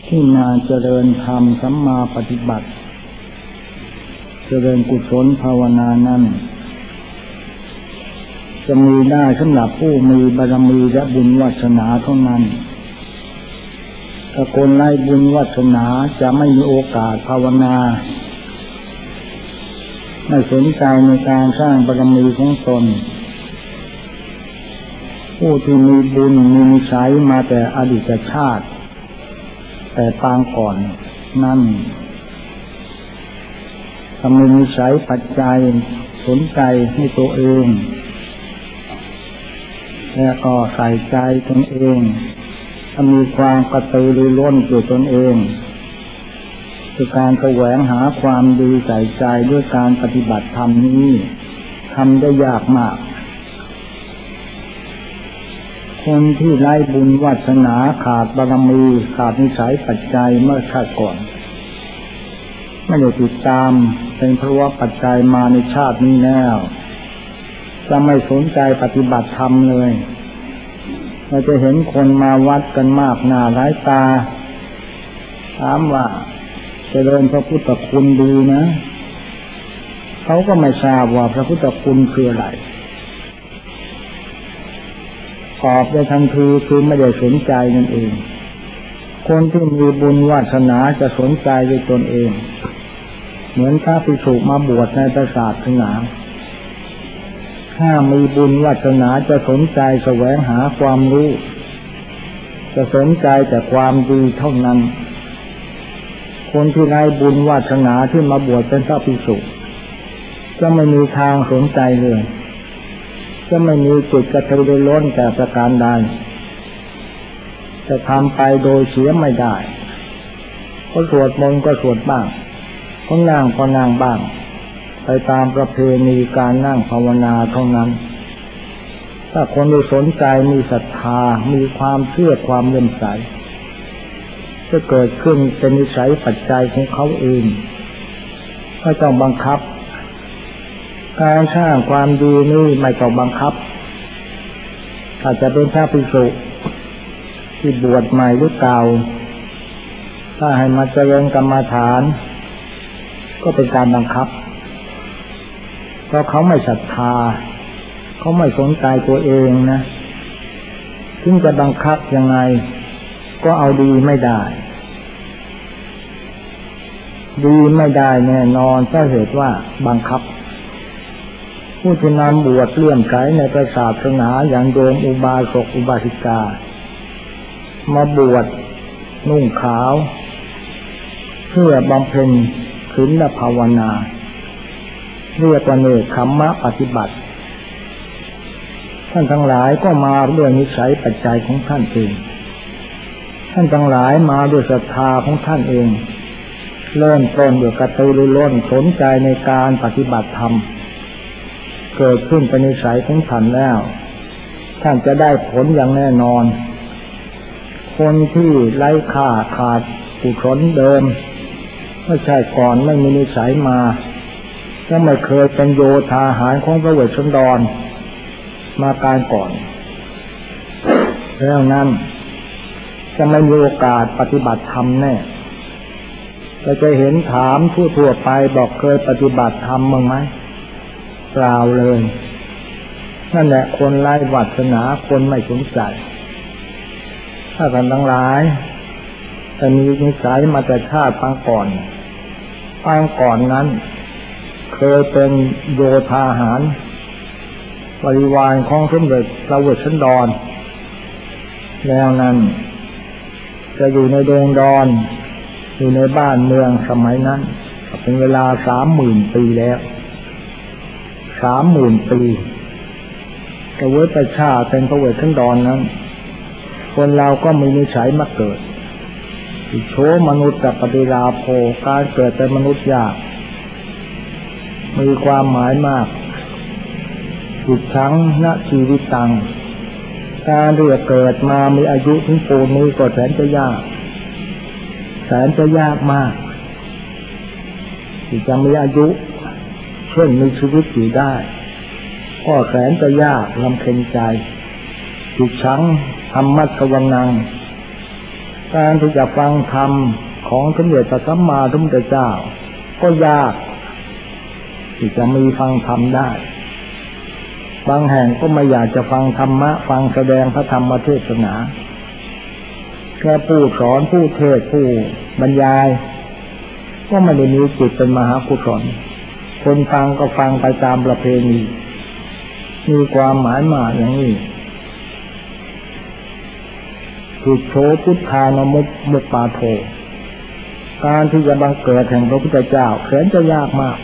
ที่นาเจริญธรรมสัมมาปฏิบัติเจริญกุศลภาวนานั้นจะมีได้สำหรับผู้มีบารมีและบุญวาสนาเท่านั้นถ้าคนไร้บุญวาสนาจะไม่มีโอกาสภาวนาไม่สนใจในการสร้างบารมีของตนผู้ที่มีบุญมีนิสัยมาแต่อดีตชาติแต่ปางก่อนนั่นทำให้นิสัยปัจจัยสนใจให้ตัวเองและก็ใส่ใจตนเองถ้ามีความกระตือรือร้นตัวตนเองคือการแสวงหาความดีใส่ใจด้วยการปฏิบัติธรรมนี้ทำได้ยากมากคนที่ไร้บุญวาสนาขาดบารมีขาดนิสัยปัจจัยเมื่อชาติก่อนไม่ได้ติดตามเป็นเพราะว่าปัจจัยมาในชาตินี้แล้วจะไม่สนใจปฏิบัติธรรมเลยเราจะเห็นคนมาวัดกันมากหน้าหลายตาถามว่าเจริญพระพุทธคุณดีนะเขาก็ไม่ทราบว่าพระพุทธคุณคืออะไรตอบได้ทันทีคือไม่ได้สนใจนั่นเองคนที่มีบุญวาสนาจะสนใจด้วยตนเองเหมือนพระภิกษุมาบวชในศาสนาถ้ามีบุญวาสนาจะสนใจแสวงหาความรู้จะสนใจแต่ความดีเท่านั้นคนที่ไร้บุญวาสนาที่มาบวชเป็นพระภิกษุจะไม่มีทางสนใจเลยจะไม่มีจิตกระตือรือร้นแต่ประการใดจะทำไปโดยเสียไม่ได้ก็สวดมนต์ก็สวดบ้างก็นั่งก็นั่งบ้างไปตามประเพณีการนั่งภาวนาเท่านั้นถ้าคนที่สนใจมีศรัทธามีความเชื่อความเลื่อมใสจะเกิดขึ้นเป็นนิสัยปัจจัยของเขาเองไม่ต้องบังคับการสร้างความดีนี่ไม่ต้องบังคับถ้าจะเป็นพระภิกษุที่บวชใหม่หรือเก่าถ้าให้มาเจริญกรรมฐานก็เป็นการบังคับเพราะเขาไม่ศรัทธาเขาไม่สนใจตัวเองนะถึงจะบังคับยังไงก็เอาดีไม่ได้ดีไม่ได้แน่นอนเพราะเหตุว่าบังคับผู้ที่นำบวชเลื่อมใสในศาสนาอย่างโยมอุบาสกอุบาสิกามาบวชนุ่งขาวเพื่อบำเพ็ญศีลภาวนาเรียกว่าเนกขัมมะปฏิบัติท่านทั้งหลายก็มาด้วยนิสัยปัจจัยของท่านเองท่านทั้งหลายมาด้วยศรัทธาของท่านเองเริ่มต้นด้วยกระตือรือร้นสนใจในการปฏิบัติธรรมเกิดขึ้นเป็นนิสัยของท่านแล้วท่านจะได้ผลอย่างแน่นอนคนที่ไร้ค่าขาดกุศลเดิมไม่ใช่ก่อนไม่มีนิสัยมาก็ไม่เคยเป็นโยธาหารของพระเวสสันดรมาการก่อนแล้วนั้นจะไม่มีโอกาสปฏิบัติธรรมแน่เราจะเห็นถามทั่วไปบอกเคยปฏิบัติธรรมบ้างไหมเปล่าเลยนั่นแหละคนไร้วาสนาคนไม่สนใจถ้าท่านทั้งหลายจะมีนิสัยมาแต่ชาติปางก่อนนั้นเคยเป็นโยธาหารบริวารของสมเด็จพระเวสสันดรแล้วนั้นจะอยู่ในดงดอนอยู่ในบ้านเมืองสมัยนั้นเป็นเวลา 30,000 ปีแล้ว 30,000 ปีแต่เวทชาติเป็นพระเวสสันดรนั้นคนเราก็มีนิสัยมาเกิดอิโฉมนุษย์ปฏิราโภการเกิดเป็นมนุษย์ยากมีความหมายมากจิตทั้งณชีวิตตังการเรียกเกิดมามีอายุถึงปูนนี้ก็แสนจะยากมากที่จะมีอายุเช่นมีชีวิตอยู่ได้ก็แสนจะยากลำเค็ญใจจิตทั้งธรรมะสวนังการที่จะฟังธรรมของสมเด็จพระสัมมาสัมพุทธเจ้าก็ยากที่จะมีฟังธรรมได้บางแห่งก็ไม่อยากจะฟังธรรมะฟังแสดงพระธรรมเทศนาแค่ผู้สอนผู้เทศผู้บรรยายก็ไม่ได้มีจิตเป็นมหากุศลคนฟังก็ฟังไปตามประเพณีมีความหมายมากอย่างนี้พุทโธพุทธานมุปปาโทการที่จะบังเกิดแห่งพระพุทธเจ้าแสนจะยากมาก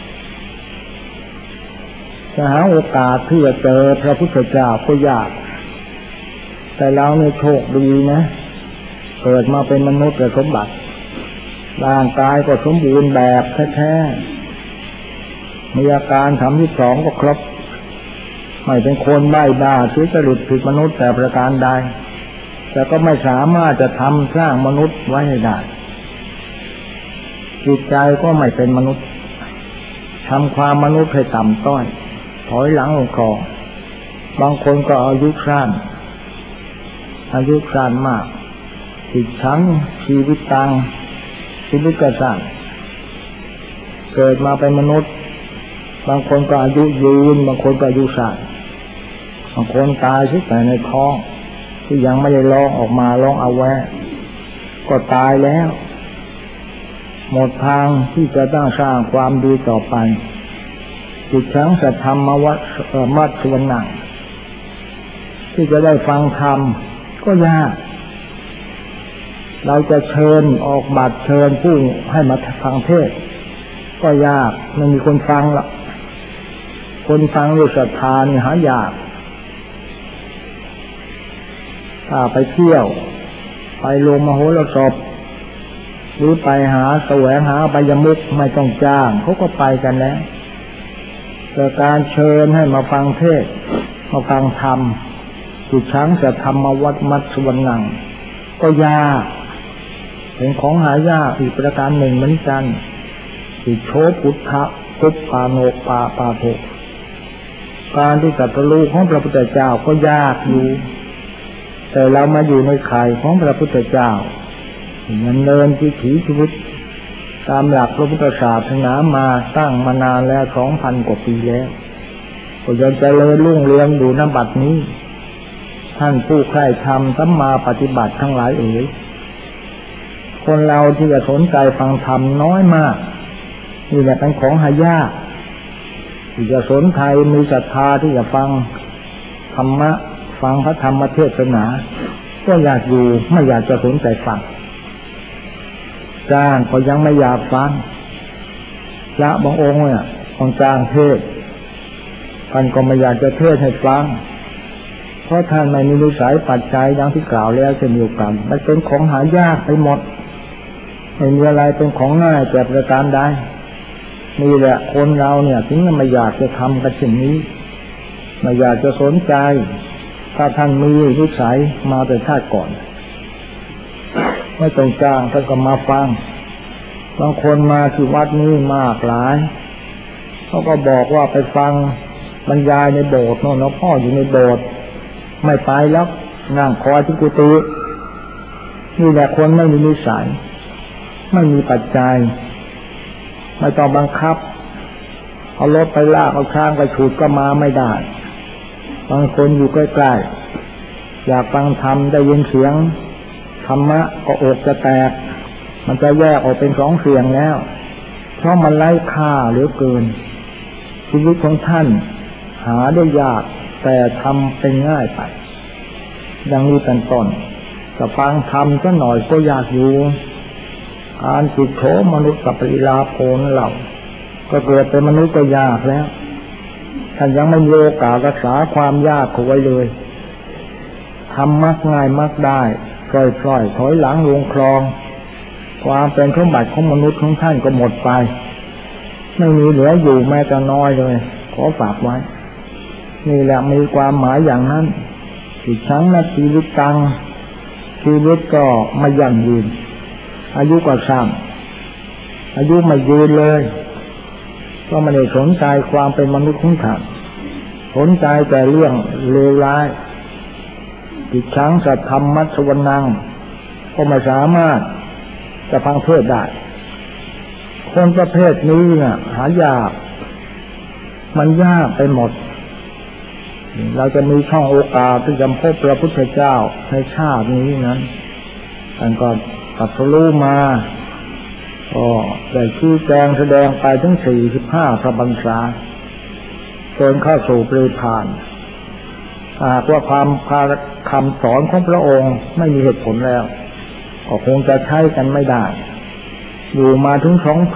จะหาโอกาสที่จะเจอพระพุทธเจ้าก็ยากแต่เราเนี่ยโชคดีนะเกิดมาเป็นมนุษย์สมบัติร่างกายก็สมบูรณ์แบบแท้ๆมีอาการ32ก็ครบไม่เป็นคนใบ้บ้าทุจริตผิดมนุษย์แต่ประการใดแต่ก็ไม่สามารถจะทำสร้างมนุษย์ไว้ให้ได้จิตใจก็ไม่เป็นมนุษย์ทำความมนุษย์ให้ต่ำต้อยถอยหลังลงคอบางคนก็อายุสั้นมากติดชั้นชีวิตตังชีวิตกระสั้นเกิดมาเป็นมนุษย์บางคนก็อายุยืนบางคนก็อายุสั้นบางคนตายที่แต่ในท้องที่ยังไม่ได้ร้องออกมาร้องเอาแวะก็ตายแล้วหมดทางที่จะต้องสร้างความดีต่อไปจิตชั้งสัทธรรมมัตสวนังที่จะได้ฟังธรรมก็ยากเราจะเชิญออกบัตรเชิญผู้ให้มาฟังเทศก็ยากไม่มีคนฟังละคนฟังด้วยศรัทธานี่หายากถ้าไปเที่ยวไปลงมโหรสพหรือไปหาแสวงหาอบายมุขไม่ต้องจ้างเขาก็ไปกันแล้วแต่การเชิญให้มาฟังเทศมาฟังธรรมจิตชั้งจะธรรมมัตสวนังก็ยากเป็นของหายากอีกประการหนึ่งเหมือนกันจิตโชพุทธะกุปปาโนปาโทการที่ตรัสรู้ของพระพุทธเจ้าก็ยากอยู่แต่เรามาอยู่ในข่ายของพระพุทธเจ้าดำเนินชีวิตตามหลักพระพุทธศาสนามาตั้งมานานแล้ว 2,000 กว่าปีแล้วก็ยังเจริญรุ่งเรืองอยู่ณบัดนี้ท่านผู้ใคร่ธรรมสัมมาปฏิบัติทั้งหลายเอ๋ยคนเราที่จะสนใจฟังธรรมน้อยมากนี่แหละเป็นของหายากที่จะสนใจมีศรัทธาที่จะฟังธรรมะฟังพระธรรมเทศนาก็อยากอยู่ไม่อยากจะสนใจฟังจ้างก็ยังไม่อยากฟังพระบางองค์เนี่ยต้องจ้างเทศท่านก็ไม่อยากจะเทศให้ฟังเพราะท่านไม่มีนิสัยปัจจัยดังที่กล่าวแล้วเช่นเดียวกันมันเป็นของหายากไปหมดไม่มีอะไรเป็นของง่ายแต่ประการใดนี่แหละคนเราเนี่ยถึงไม่อยากจะทำกันเช่นนี้ไม่อยากจะสนใจถ้าท่านมีนิสัยมาแต่ชาติก่อนไม่ต้องจ้างท่านก็มาฟังบางคนมาที่วัดนี้มากหลายเขาก็บอกว่าไปฟังบรรยายในโบสถ์โน่นพ่ออยู่ในโบสถ์ไม่ไปแล้วนั่งคอยที่กุฏินี่แหละคนไม่มีนิสัยไม่มีปัจจัยไม่ต้องบังคับเอารถไปลากเอาช้างไปฉุดก็มาไม่ได้บางคนอยู่ใกล้ๆอยากฟังธรรมได้ยินเสียงธรรมะก็อกจะแตกมันจะแยกออกเป็น2 เสียงแล้วเพราะมันไร้ค่าเหลือเกินชีวิตของท่านหาได้ยากแต่ทำเป็นง่ายไปดังนี้เป็นต้นจะฟังธรรมสักหน่อยก็ยากอยู่การจิตโถมนุษย์กับปริลาโภนเราก็เกิดเป็นมนุษย์ก็ยากแล้วท่านยังไม่มีโอกาสรักษาความยากเอาไว้เลยทำมักง่ายมักได้ปล่อยถอยหลังลงคลองความเป็นสมบัติของมนุษย์ของท่านก็หมดไปไม่มีเหลืออยู่แม้แต่น้อยเลยขอฝากไว้นี่แหละมีความหมายอย่างนั้นจิตชั้งนาชีวิตตังชีวิตก็ไม่ยั่งยืนอายุก็สั้นอายุไม่ยืนเลยก็ไม่ได้สนใจความเป็นมนุษย์ของท่านสนใจแต่เรื่องเลวร้ายจิตชั้งสัทธรรมมัตสวนังก็ไม่สามารถจะฟังเทศได้คนประเภทนี้น่ะหายากมันยากไปหมดเราจะมีช่องโอกาสที่จะพบพระพุทธเจ้าในชาตินี้นั้นท่านก็ตรัสรู้มาก็ได้ชี้แจงแสดงไปถึง45 พระพรรษาจนเข้าสู่ปรินิพพานหากว่าคำสอนของพระองค์ไม่มีเหตุผลแล้วก็คงจะใช้กันไม่ได้อยู่มาถึง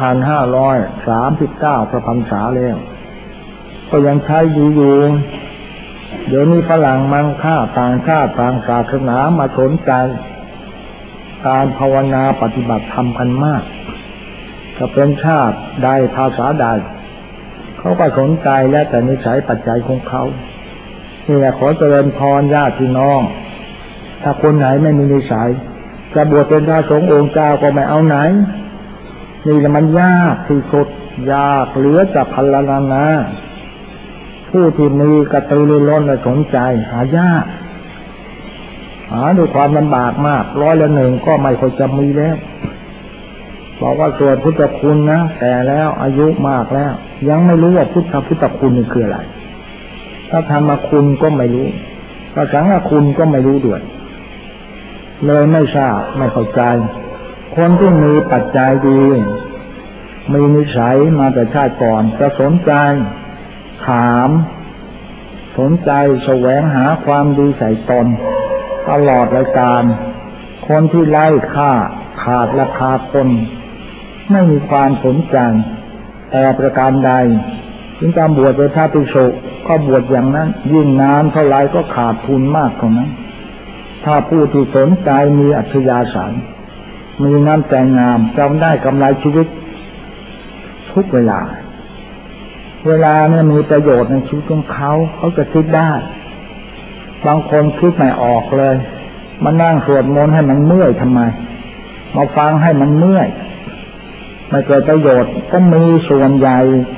2,539 พระพรรษาแล้วก็ยังใช้อยู่เดี๋ยวนี้ฝรั่งมังค่าต่างชาติต่างศาสนามาสนใจการภาวนาปฏิบัติธรรมกันมากจะเป็นชาติใดภาษาใดเขาก็สนใจและแต่นิสัยปัจจัยของเขานี่แหละขอเจริญพรญาติพี่น้องถ้าคนไหนไม่มีนิสัยจะบวชเป็นพระสงฆ์องค์เจ้าก็ไม่เอาไหนนี่แหละมันยากที่สุดยากเหลือจะพรรณนาผู้ที่มีกระตือรือร้นและสนใจหายากหาด้วยความลำบากมาก100%ก็ไม่ค่อยจะมีแล้วบอกว่าสวดพุทธคุณนะแต่แล้วอายุมากแล้วยังไม่รู้ว่าพุทธคุณนี่คืออะไรถ้าธรรมคุณก็ไม่รู้พระสังฆคุณก็ไม่รู้ด้วยเลยไม่ทราบไม่เข้าใจคนที่มีปัจจัยดีมีนิสัยมาแต่ชาติก่อนจะสนใจถามสนใจแสวงหาความดีใส่ตนตลอดรายการคนที่ไล่ค่าขาดราคาคนไม่มีความสนใจแต่ประการใดถึงการบวชเป็นพระภิกษุก็บวชอย่างนั้นยิ่งนานเท่าไรก็ขาดทุนมากเท่านั้นถ้าผู้ที่สนใจมีอัธยาศัยมีน้ำใจงามจำได้กำไรชีวิตทุกเวลาเนี่ยมีประโยชน์ในชีวิตของเขาจะคิดได้บางคนคิดไม่ออกเลยมานั่งสวดมนต์ให้มันเมื่อยทำไมมาฟังให้มันเมื่อยไม่เกิดประโยชน์ก็มีส่วนใหญ่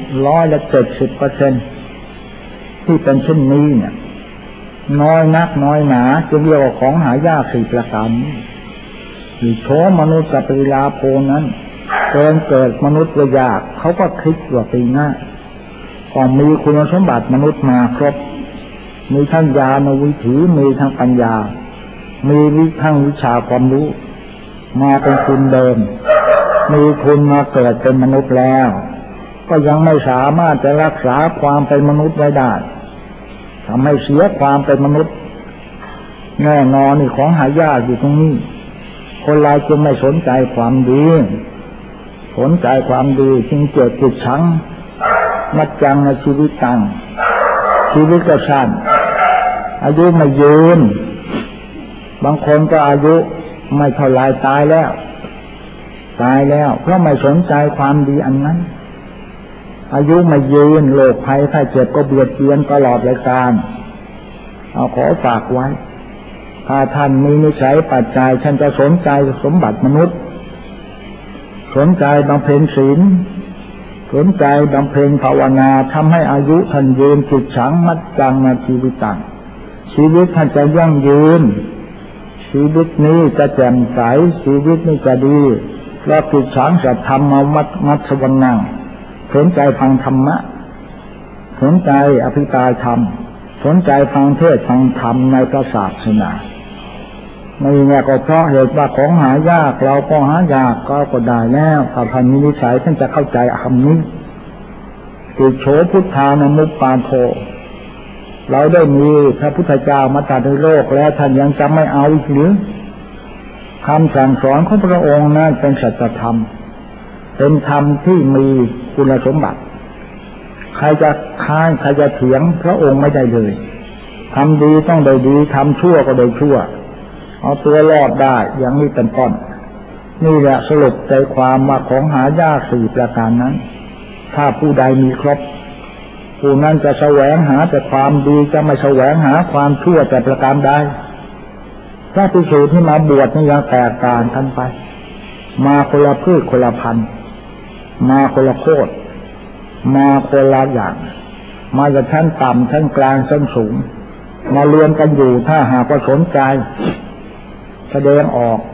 70%ที่เป็นเช่นนี้เนี่ยน้อยนักน้อยหนาจึงเรียกว่าของหายาก4 ประการที่โชมนุษย์กับปริลาโภนั้นเกิดมนุษย์ยากเขาก็คิดว่าปีหน้าต้องมีคุณสมบัติมนุษย์มาครบมีทั้งญาณวิถีมีทั้งปัญญามีทั้งวิชาความรู้มาเป็นคุณเดิมมีคุณมาเกิดเป็นมนุษย์แล้วก็ยังไม่สามารถจะรักษาความเป็นมนุษย์ไว้ได้ทำให้เสียความเป็นมนุษย์แน่นอนนี่ของหายากอยู่ตรงนี้คนเราจึงไม่สนใจความดีสนใจความดีจึงเกิดจิตชังมัจจังในชีวิตตังชีวิตก็สั้นอายุไม่ยืนบางคนก็อายุไม่เท่าไรตายแล้วเพราะไม่สนใจความดีอันนั้นอายุไม่ยืนโรคภัยไข้เจ็บก็เบียดเบียนตลอดรายการเอาขอฝากไว้ถ้าท่านมีนิสัยปัจจัยท่านจะสนใจสมบัติมนุษย์สนใจบำเพ็ญศีลสนใจบำเพ็ญภาวนาทำให้อายุท่านยืนจิตฉังมัจจังมาชีวิตตังชีวิตท่านจะยั่งยืนชีวิตนี้จะแจ่มใสชีวิตนี้จะดีและจิตฉังจะทำมามัชวังนังสนใจฟังธรรมะสนใจอภิปรายธรรมสนใจฟังเทศน์ฟังธรรมในพระศาสนาไม่แน่ก็เพราะเหตุว่าของหายากเราก็หายากก็ได้แล้วถ้าท่านมีนิสัยท่านจะเข้าใจคำนี้ติโฉพุทธานามุปปาโทเราได้มีพระพุทธเจ้ามาตรัสในโลกแล้วท่านยังจะไม่เอาอีกหรือคำสั่งสอนของพระองค์นั้นเป็นสัจธรรมเป็นธรรมที่มีคุณสมบัติใครจะค้านใครจะเถียงพระองค์ไม่ได้เลยทำดีต้องได้ดีทำชั่วก็ได้ชั่วเอาตัวรอดได้อย่างนี้เป็นต้นนี่แหละสรุปใจความว่าของหายาก4 ประการนั้นถ้าผู้ใดมีครบผู้นั้นจะแสวงหาแต่ความดีจะไม่แสวงหาความชั่วแต่ประการใดพระภิกษุที่มาบวชนี่ยังแตกต่างกันไปมาคนละพืชคนละพันธุ์มาคนละโคตรมาคนละอย่างมาจากชั้นต่ำชั้นกลางชั้นสูงมาเรียนกันอยู่ถ้าหากว่าสนใจแสดงออก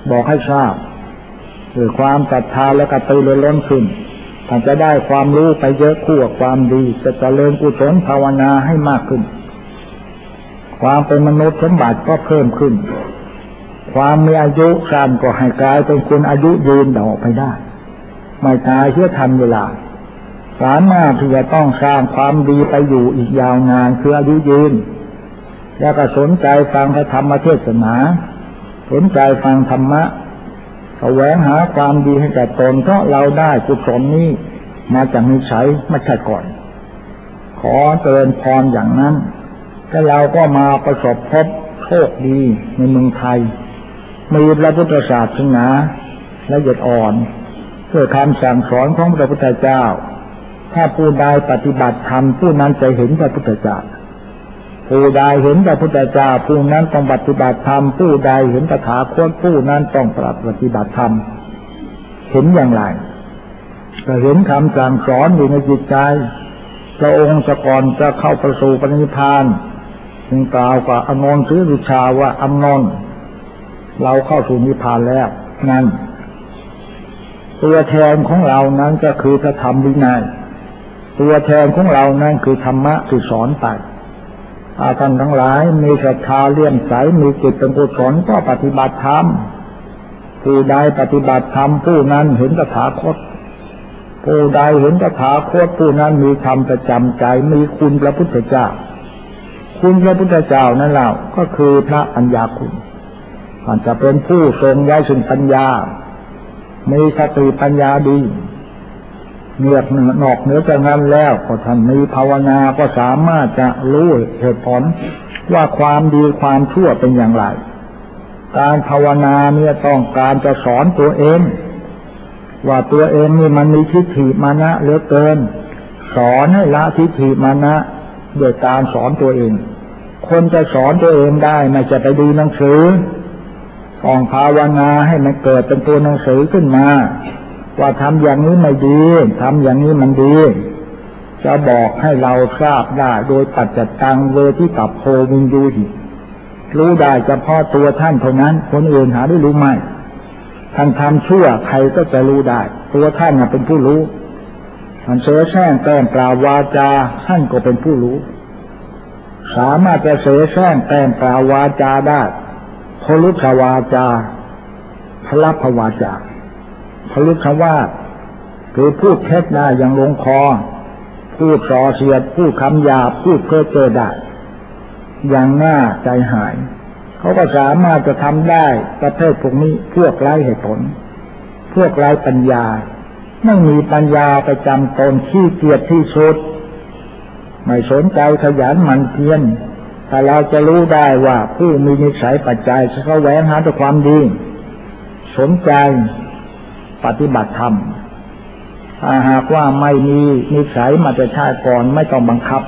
บอกให้ทราบด้วยความศรัทธาและกระตือรือร้นขึ้นท่านจะได้ความรู้ไปเยอะคู่กับความดีจะเจริญกุศลภาวนาให้มากขึ้นความเป็นมนุษย์สมบัติก็เพิ่มขึ้นความมีอายุสั้นก็ให้กลายเป็นคนอายุยืนต่อไปได้ไม่ตายเสียทันเวลาสามารถที่จะต้องสร้างความดีไปอยู่อีกยาวนานคืออายุยืนแล้วก็สนใจฟังพระธรรมเทศนาสนใจฟังธรรมะแสวงหาความดีให้แก่ตนเพราะเราได้กุศลนี้มาจากนิสัยไม่ใช่ก่อนขอเจริญพรอย่างนั้นแต่เราก็มาประสบพบโชคดีในเมืองไทยมีพระพุทธศาสนาละเอียดอ่อนเพื่อคำสั่งสอนของพระพุทธเจ้าถ้าผู้ใดปฏิบัติธรรมผู้นั้นจะเห็นพระพุทธเจ้าผู้ใดเห็นพระพุทธเจ้าผู้นั้นต้องปฏิบัติธรรมผู้ใดเห็นตถาคตผู้นั้นต้องปฏิบัติธรรมเห็นอย่างไรก็เห็นคำสั่งสอนอยู่ในจิตใจพระองค์ก่อนจะเข้าประสูปนิพพานจึงกล่าวกับอานนท์ศรีวิชาว่าอานนท์เราเข้าสู่นิพพานแล้วนั่นตัวแทนของเรานั้นก็คือพระธรรมวินัยตัวแทนของเรานั้นคือธรรมะที่สอนไปท่านทั้งหลายมีศรัทธาเลื่อมใสมีจิตเป็นกุศลก็ปฏิบัติธรรมผู้ใดปฏิบัติธรรมผู้นั้นเห็นตถาคตผู้ใดเห็นตถาคตผู้นั้นมีธรรมประจำใจมีคุณพระพุทธเจ้าคุณพระพุทธเจ้านั่นแหละก็คือพระปัญญาคุณท่านจะเป็นผู้ทรงไว้ซึ่งปัญญามีสติปัญญาดีเงียบนอกเหนือจากนั้นแล้วก็ท่านมีภาวนาก็สามารถจะรู้เหตุผลว่าความดีความชั่วเป็นอย่างไรการภาวนาเนี่ยต้องการจะสอนตัวเองว่าตัวเองนี่มันมีทิฏฐิมานะเหลือเกินสอนให้ละทิฏฐิมานะโดยการสอนตัวเองคนจะสอนตัวเองได้ไม่จะไปดูหนังสือต้องภาวนาให้มันเกิดเป็นตัวหนังสือขึ้นมาว่าทำอย่างนี้ไม่ดีทำอย่างนี้มันดีจะบอกให้เราทราบได้โดยปัจจตังเวทิตัพโพวินยูหิรู้ได้เฉพาะตัวท่านเท่านั้นคนอื่นหาได้รู้ไม่ท่านทำชั่วใครก็จะรู้ได้ตัวท่านเป็นผู้รู้ท่านเสแสร้งแกล้งกล่าววาจาท่านก็เป็นผู้รู้สามารถจะเสแสร้งแกล้งกล่าววาจาได้พลุขวาจาพลัพภวาจาพลุขวาคือพูดเท็จได้อย่างลงคอพูดส่อเสียดพูดคำหยาบพูดเพ้อเจ้อได้อย่างน่าใจหายเขาก็สามารถจะทำได้ประเภทพวกนี้พวกไร้เหตุผลพวกไร้ปัญญาไม่มีปัญญาประจำตนขี้เกียจที่สุดไม่สนใจขยันหมั่นเพียรแต่เราจะรู้ได้ว่าผู้มีนิสัยปัจจัยแสวงหาแต่ความดีสนใจปฏิบัติธรรมถ้าหากว่าไม่มีนิสัยมาแต่ชาติก่อนไม่ต้องบังคับ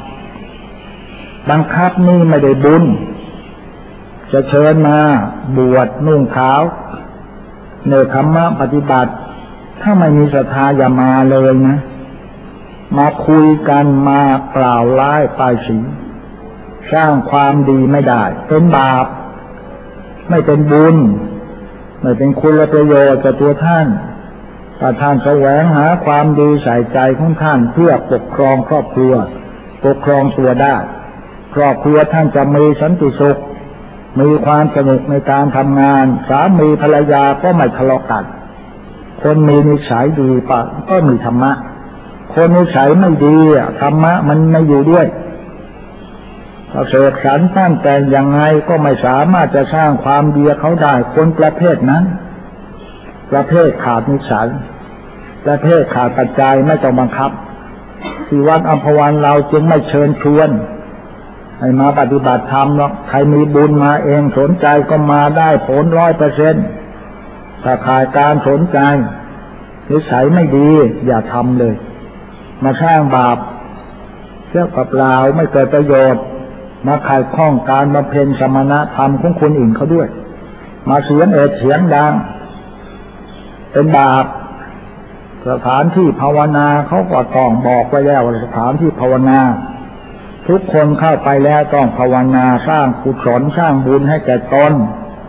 นี่ไม่ได้บุญจะเชิญมาบวชนุ่งขาวเนรธรรมะปฏิบัติถ้าไม่มีศรัทธาอย่ามาเลยนะมาคุยกันมากล่าวร้ายป้ายสีสร้างความดีไม่ได้เป็นบาปไม่เป็นบุญไม่เป็นคุณและประโยชน์กับตัวท่านถ้าท่านแสวงหาความดีใส่ใจของท่านเพื่อปกครองครอบครัวปกครองตัวได้ครอบครัวท่านจะมีสันติสุขมีความสนุกในการทำงานสามีภรรยาก็ไม่ทะเลาะกันคนมีนิสัยดีปะก็มีธรรมะคนนิสัยไม่ดีธรรมะมันไม่อยู่ด้วยถ้าเสกสรรตั้งแต่ยังไงก็ไม่สามารถจะสร้างความดีเขาได้คนประเภทนั้นประเภทขาดนิสัยประเภทขาดปัจจัยไม่ต้องบังคับที่วัดอัมพวันเราจึงไม่เชิญชวนให้มาปฏิบัติธรรมหรอกใครมีบุญมาเองสนใจก็มาได้ผล100%ถ้าขาดการสนใจนิสัยไม่ดีอย่าทำเลยมาสร้างบาปเกี่ยวกับเราไม่เกิดประโยชน์มาขัดข้องการบำเพ็ญสมณธรรมของคนอื่นเขาด้วยมาเสียงเสียงดังเป็นบาปสถานที่ภาวนาเขาก็ต้องบอกไว้แล้วว่าสถานที่ภาวนาทุกคนเข้าไปแล้วต้องภาวนาสร้างกุศลสร้างบุญให้แก่ตน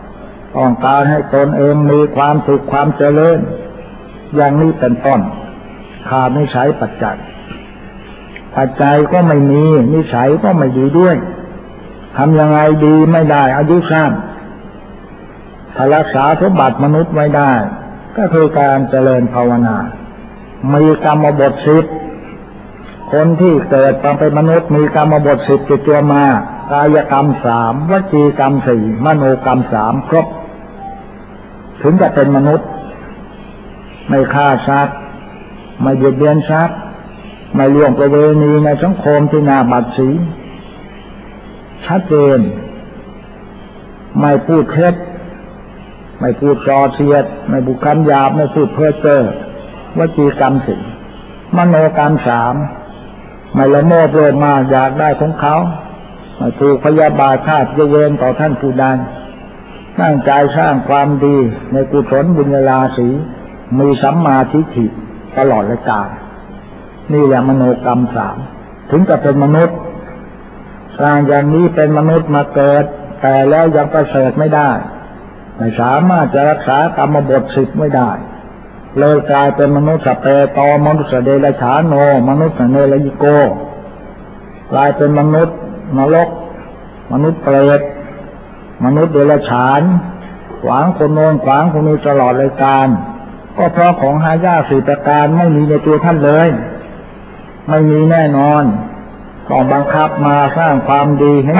ต้องการให้ตนเองมีความสุขความเจริญอย่างนี้เป็นต้นขาดนิสัยปัจจัยก็ไม่มีนิสัยก็ไม่ดีด้วยทำยังไงดีไม่ได้อายุสั้นถ้ารักษาสมบัติมนุษย์ไว้ได้ก็คือการเจริญภาวนามีกรรมบท10คนที่เกิดมาเป็นมนุษย์มีกรรมบท10ติดตัวมากายกรรม3วจีกรรม4มโนกรรม3ครบถึงจะเป็นมนุษย์ไม่ฆ่าสัตว์ไม่เบียดเบียนสัตว์ไม่ล่วงประเวณีในสังคมที่น่าบัดสีชัดเจนไม่พูดเท็จไม่พูดส่อเสียดไม่พูดคำหยาบไม่พูดเพ้อเจ้อวจีกรรม4มโนกรรม3ไม่ละโมบโลภมากอยากได้ของเขาไม่ถูกพยาบาทฆาตเวรต่อท่านผู้ใดตั้งใจสร้างความดีในกุศลบุญญาราศีมีสัมมาทิฏฐิตลอดกาลนี่แหละมโนกรรม3ถึงจะเป็นมนุษย์สร้างอย่างนี้เป็นมนุษย์มาเกิดแต่แล้วยังประเสริฐไม่ได้ไม่สามารถจะรักษากรรมบท10ไม่ได้เลยกลายเป็นมนุษย์สเปโตมนุษย์เดรัจฉานโนมนุษย์เนรยิโกกลายเป็นมนุษย์นรกมนุษย์เปรตมนุษย์เดรัจฉานขวางคนโน้นขวางคนนี้ตลอดเลยการก็เพราะของหายาก4ประการไม่มีในตัวท่านเลยไม่มีแน่นอนต้องบังคับมาสร้างความดีให้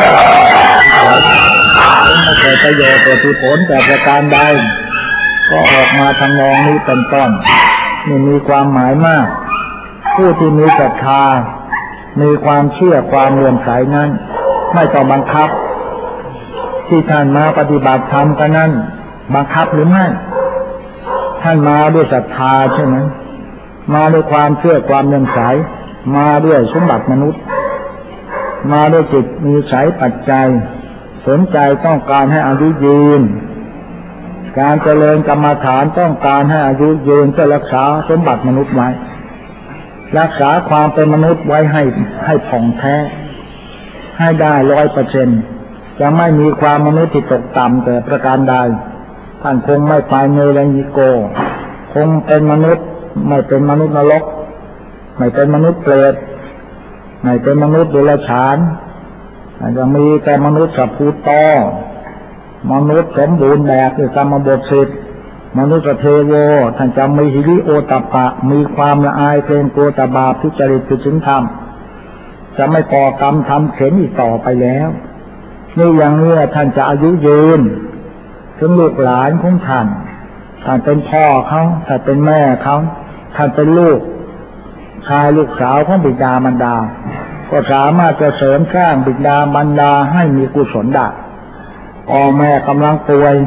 ไม่เกิดประโยชน์เกิดผลแต่ประการใดก็ออกมาทำนองนี้เป็นต้นนี่มีความหมายมากผู้ที่มีศรัทธามีความเชื่อความเลื่อมใสนั้นไม่ต้องบังคับที่ท่านมาปฏิบัติธรรมกันนั้นบังคับหรือไม่ท่านมาด้วยศรัทธาใช่ไหมมาด้วยความเชื่อความเลื่อมใสมาด้วยสมบัติมนุษย์มาด้วยจิตมีสายปัจจัยสนใจต้องการให้อายุยืนการเจริญกรรมฐานต้องการให้อายุยืนจะรักษาสมบัติมนุษย์ไว้รักษาความเป็นมนุษย์ไว้ให้ผ่องแท้ให้ได้ 100% จะไม่มีความมนุษย์ที่ตกต่ำแต่ประการใดท่านคงไม่ไปเนรยิโกคงเป็นมนุษย์ไม่เป็นมนุษย์นรกไม่เป็นมนุษย์เปรตไม่เป็นมนุษย์เดรัจฉานอาจจะมีแต่มนุษย์สัพพุโตมนุษย์สมบูรณ์แบบด้วยกรรมบท10มนุษย์เทโวท่านจะมีหิริโอตัปปะมีความละอายเกรงกลัวต่อบาปทุจริตผิดศีลธรรมจะไม่ก่อกรรมทำเข็ญอีกต่อไปแล้วนี่อย่างนี้ท่านจะอายุยืนถึงลูกหลานของท่านเป็นพ่อเขาท่านเป็นแม่เขาท่านเป็นลูกชายลูกสาวของบิดามารดาก็สามารถจะเสริมสร้างบิดามารดาให้มีกุศลได้พ่อแม่กำลังป่วย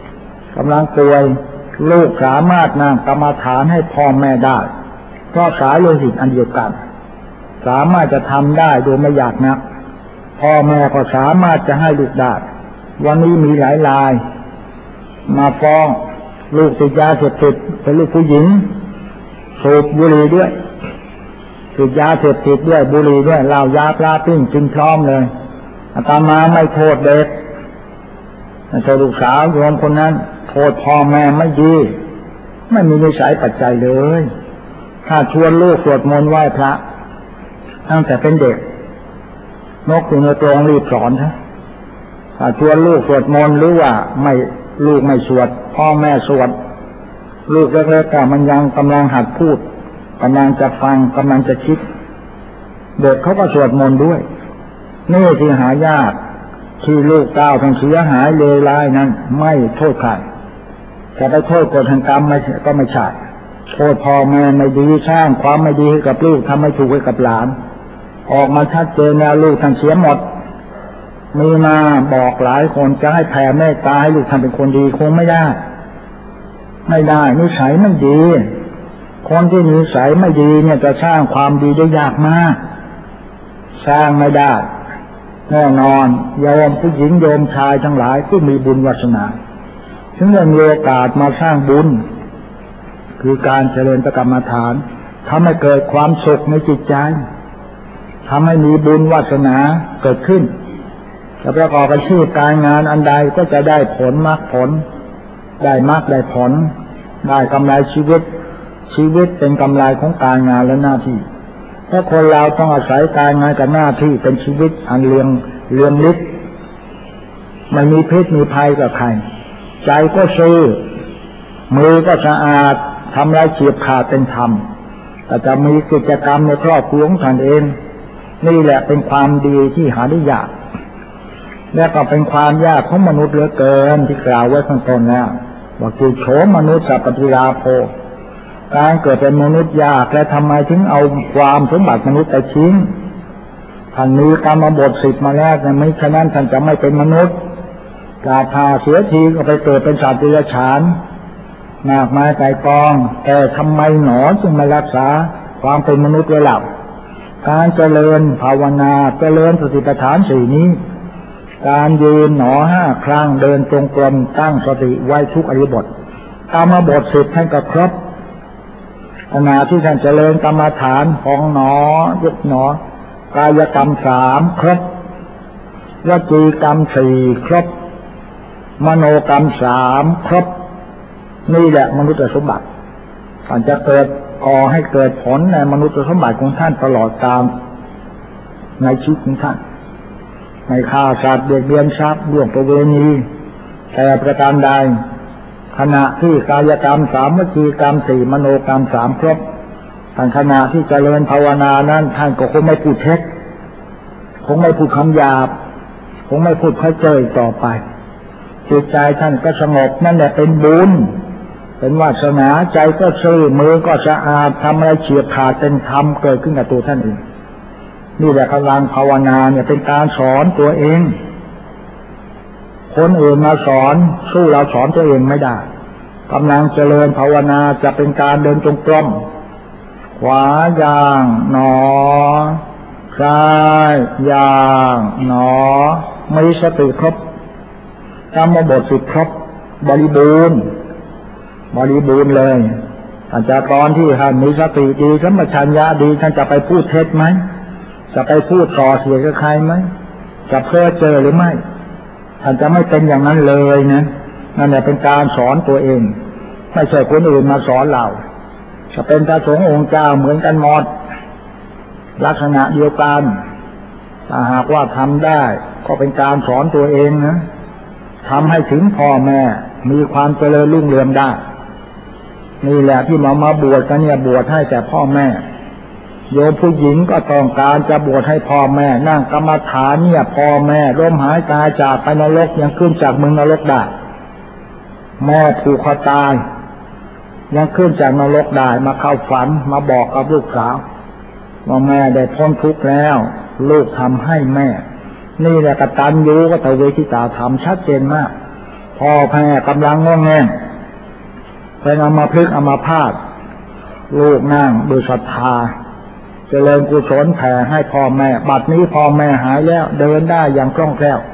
ลูกสามารถนั่งกรรมฐานให้พ่อแม่ได้เพราะสายโลหิตอันเดียวกันสามารถจะทำได้โดยไม่ยากนักพ่อแม่ก็สามารถจะให้ลูกได้วันนี้มีหลายรายมาฟ้องลูกติดยาเสพติดเป็นลูกผู้หญิงสูบบุหรี่ด้วยติดยาเสพติดด้วยบุหรี่ด้วยเหล้ายาปลาปิ้งกินพร้อมเลยอาตมาไม่โทษเด็กแต่ลูกสาวโยมคนนั้นโทษพ่อแม่ไม่ดีไม่มีนิสัยปัจจัยเลยถ้าชวนลูกสวดมนต์ไหว้พระตั้งแต่เป็นเด็กนกอยู่ในกรงรีบสอนถ้าชวนลูกสวดมนต์หรือว่าลูกไม่สวดพ่อแม่สวดลูกเล็กๆแต่มันยังกำลังหัดพูดกำลังจะฟังกำลังจะคิดเด็กเขาก็สวดมนต์ด้วยนี่ที่หายากที่ลูกเต้าทั้งเสียหายเลวร้ายนั้นไม่โทษใครจะไปโทษกฎแห่งกรรมก็ไม่ใช่โทษพ่อแม่ไม่ดีสร้างความไม่ดีให้กับลูกทำไม่ถูกให้กับหลานออกมาชัดเจนแล้วลูกทั้งเสียหมดมีมาบอกหลายคนจะให้แผ่เมตตาให้ลูกทำเป็นคนดีคงไม่ได้นิสัยไม่ดีคนที่นิสัยไม่ดีเนี่ยจะสร้างความดีได้ยากมากสร้างไม่ได้แน่นอนโยมผู้หญิงโยมชายทั้งหลายที่มีบุญวาสนาถึงจะมีโอกาสมาสร้างบุญคือการเจริญกรรมฐานทำให้เกิดความสุขในจิตใจทำให้มีบุญวาสนาเกิดขึ้นจะประกอบอาชีพการงานอันใดก็จะได้ผลมรรคผลได้มรรคได้ผลได้กำไรชีวิตเป็นกำไรของการงานและหน้าที่เพราะคนเราต้องอาศัยการงานกับหน้าที่เป็นชีวิตอันเรืองฤทธิ์ไม่มีพิษมีภัยกับใครใจก็ซื่อมือก็สะอาดทำไรเฉียบขาดเป็นธรรมแต่จะมีกิจกรรมในครอบครัวของท่านเองนี่แหละเป็นความดีที่หาได้ยากและก็เป็นความยากของมนุษย์เหลือเกินที่กล่าวไว้ข้างต้นแล้วว่ากิโฉมนุษย์สัพพติราโภการเกิดเป็นมนุษย์ยากและทำไมถึงเอาความสมบัติมนุษย์ไปทิ้งท่านมีกรรมบท10มาแล้วแต่ไม่ฉะนั้นท่านจะไม่เป็นมนุษย์กาพาเสียทีก็ไปเกิดเป็นสัตว์เดรัจฉานมากมายไกลกองแต่ทำไมหนอจึงไม่รักษาความเป็นมนุษย์ไว้เล่าการเจริญภาวนาเจริญสติปัฏฐาน4นี้การยืนหนอ5ครั้งเดินจงกรมตั้งสติไว้ทุกอิริยาบถกรรมบท10ท่านก็ครบขณะที่ท่านเจริญกรรมฐานของหนอยุบหนอกายกรรม3ครบวจีกรรม4ครบมโนกรรม3ครบนี่แหละมนุษย์สมบัติท่านจะเกิดก่อให้เกิดผลในมนุษย์สมบัติของท่านตลอดกาลในชีวิตของท่านไม่ฆ่าสัตว์เบียดเบียนทรัพย์ล่วงประเวณีแต่ประการใดขณะที่กายกรรม3วจีกรรม4มโนกรรม3ครบท่านขณะที่เจริญภาวนานั้นท่านก็คงไม่พูดเท็จคงไม่พูดคำหยาบคงไม่พูดเพ้อเจ้อต่อไปจิตใจท่านก็สงบนั่นแหละเป็นบุญเป็นวาสนาใจก็ซื่อมือก็สะอาดทำอะไรเฉียบขาดเป็นธรรมเกิดขึ้นกับตัวท่านเองนี่แหละกำลังภาวนาเนี่ยเป็นการสอนตัวเองคนอื่นมาสอนสู้เราสอนตัวเองไม่ได้กำลังเจริญภาวนาจะเป็นการเดินจงกรมขวาย่างหนอซ้ายย่างหนอมีสติครบกรรมบท10ครบบริบูรณ์เลยท่านจะตอนที่ท่านมีสติดีสัมปชัญญะดีท่านจะไปพูดเท็จไหมจะไปพูดส่อเสียดกับใครไหมจะเพ้อเจ้อหรือไม่ท่านจะไม่เป็นอย่างนั้นเลยนะนั่นแหละเป็นการสอนตัวเองไม่ใช่คนอื่นมาสอนเราจะเป็นพระสงฆ์องค์เจ้าเหมือนกันหมดลักษณะเดียวกันถ้าหากว่าทำได้ก็เป็นการสอนตัวเองนะทำให้ถึงพ่อแม่มีความเจริญรุ่งเรืองได้นี่แหละที่มาบวชกันเนี่ยบวชให้แต่พ่อแม่โยมผู้หญิงก็ต้องการจะบวชให้พ่อแม่นั่งกรรมฐานเนี่ยพ่อแม่ลมหายใจจากไปนรกยังขึ้นจากเมืองนรกได้แม่ผูกคอตายยังขึ้นจากนรกได้มาเข้าฝันมาบอกกับลูกสาวว่าแม่ได้พ้นทุกข์แล้วลูกทำให้แม่นี่แหละกตัญญูกตเวทิตาธรรมชัดเจนมากพ่อแม่กำลังงอแงเป็นอัมพฤกษ์อัมพาตลูกนั่งด้วยศรัทธาเจริญกุศลแผ่ให้พ่อแม่บัดนี้พ่อแม่หายแล้วเดินได้อย่างคล่องแคล่ว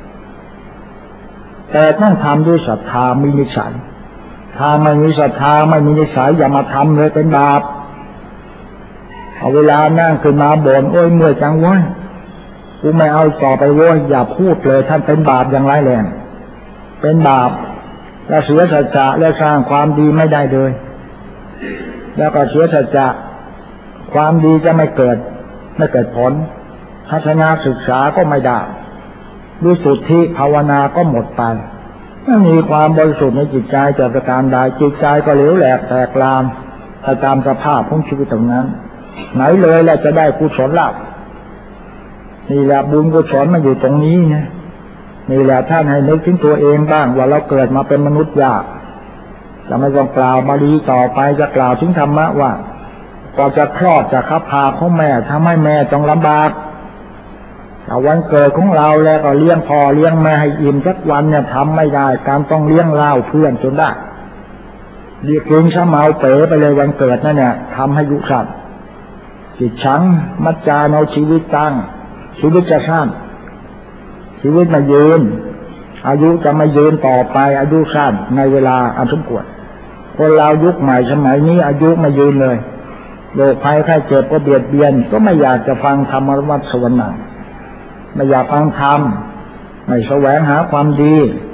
แต่ต้องทำด้วยศรัทธามีนิสัยถ้าไม่มีศรัทธาไม่มีนิสัยอย่ามาทำเลยเป็นบาปเอาเวลานั่งขึ้นมาบ่นโอ้ยเมื่อยจังวะกูไม่เอาต่อไปโว้ยอย่าพูดเลยท่านเป็นบาปอย่างร้ายแรงเป็นบาปและเสียสัจจะและสร้างความดีไม่ได้เลยแล้วก็เสียสัจจะความดีจะไม่เกิดผลทัศนศึกษาก็ไม่ได้วิสุทธิภาวนาก็หมดไปไม่มีความบริสุทธิ์ในจิตใจจะประการใดจิตใจก็เหลวแหลกแตกลามตามสภาพของชีวิตตรงนั้นไหนเลยแล้วจะได้กุศลลาภนี่แหละบุญกุศลมันอยู่ตรงนี้นะนี่แหละท่านให้นึกถึงตัวเองบ้างว่าเราเกิดมาเป็นมนุษย์ยากจะไม่ต้องกล่าวบาลีต่อไปจะกล่าวถึงธรรมะว่าพอจะคลอดจากคับพาของแม่ทำให้แม่ต้องลำบากแต่วันเกิดของเราแล้วก็เลี้ยงพ่อเลี้ยงแม่ให้อิ่มสักวันเนี่ยทำไม่ได้การต้องเลี้ยงเล่าเพื่อนจนได้เรียกเก่งซะเมาเป๋ไปเลยวันเกิดนั่นเนี่ยทำให้ยุสัตว์จิตชังมัจจาเอาชีวิตตั้งชีวิตจะสั้นชีวิตมายืนอายุจะไม่ยืนต่อไปอายุสั้นในเวลาอันสมควรคนเรายุคใหม่สมัยนี้อายุไม่ยืนเลยโรคภัยไข้เจ็บก็เบียดเบียนก็ไม่อยากจะฟังธรรมวัดสวรรค์ไม่อยากฟังธรรมไม่แสวงหาความดี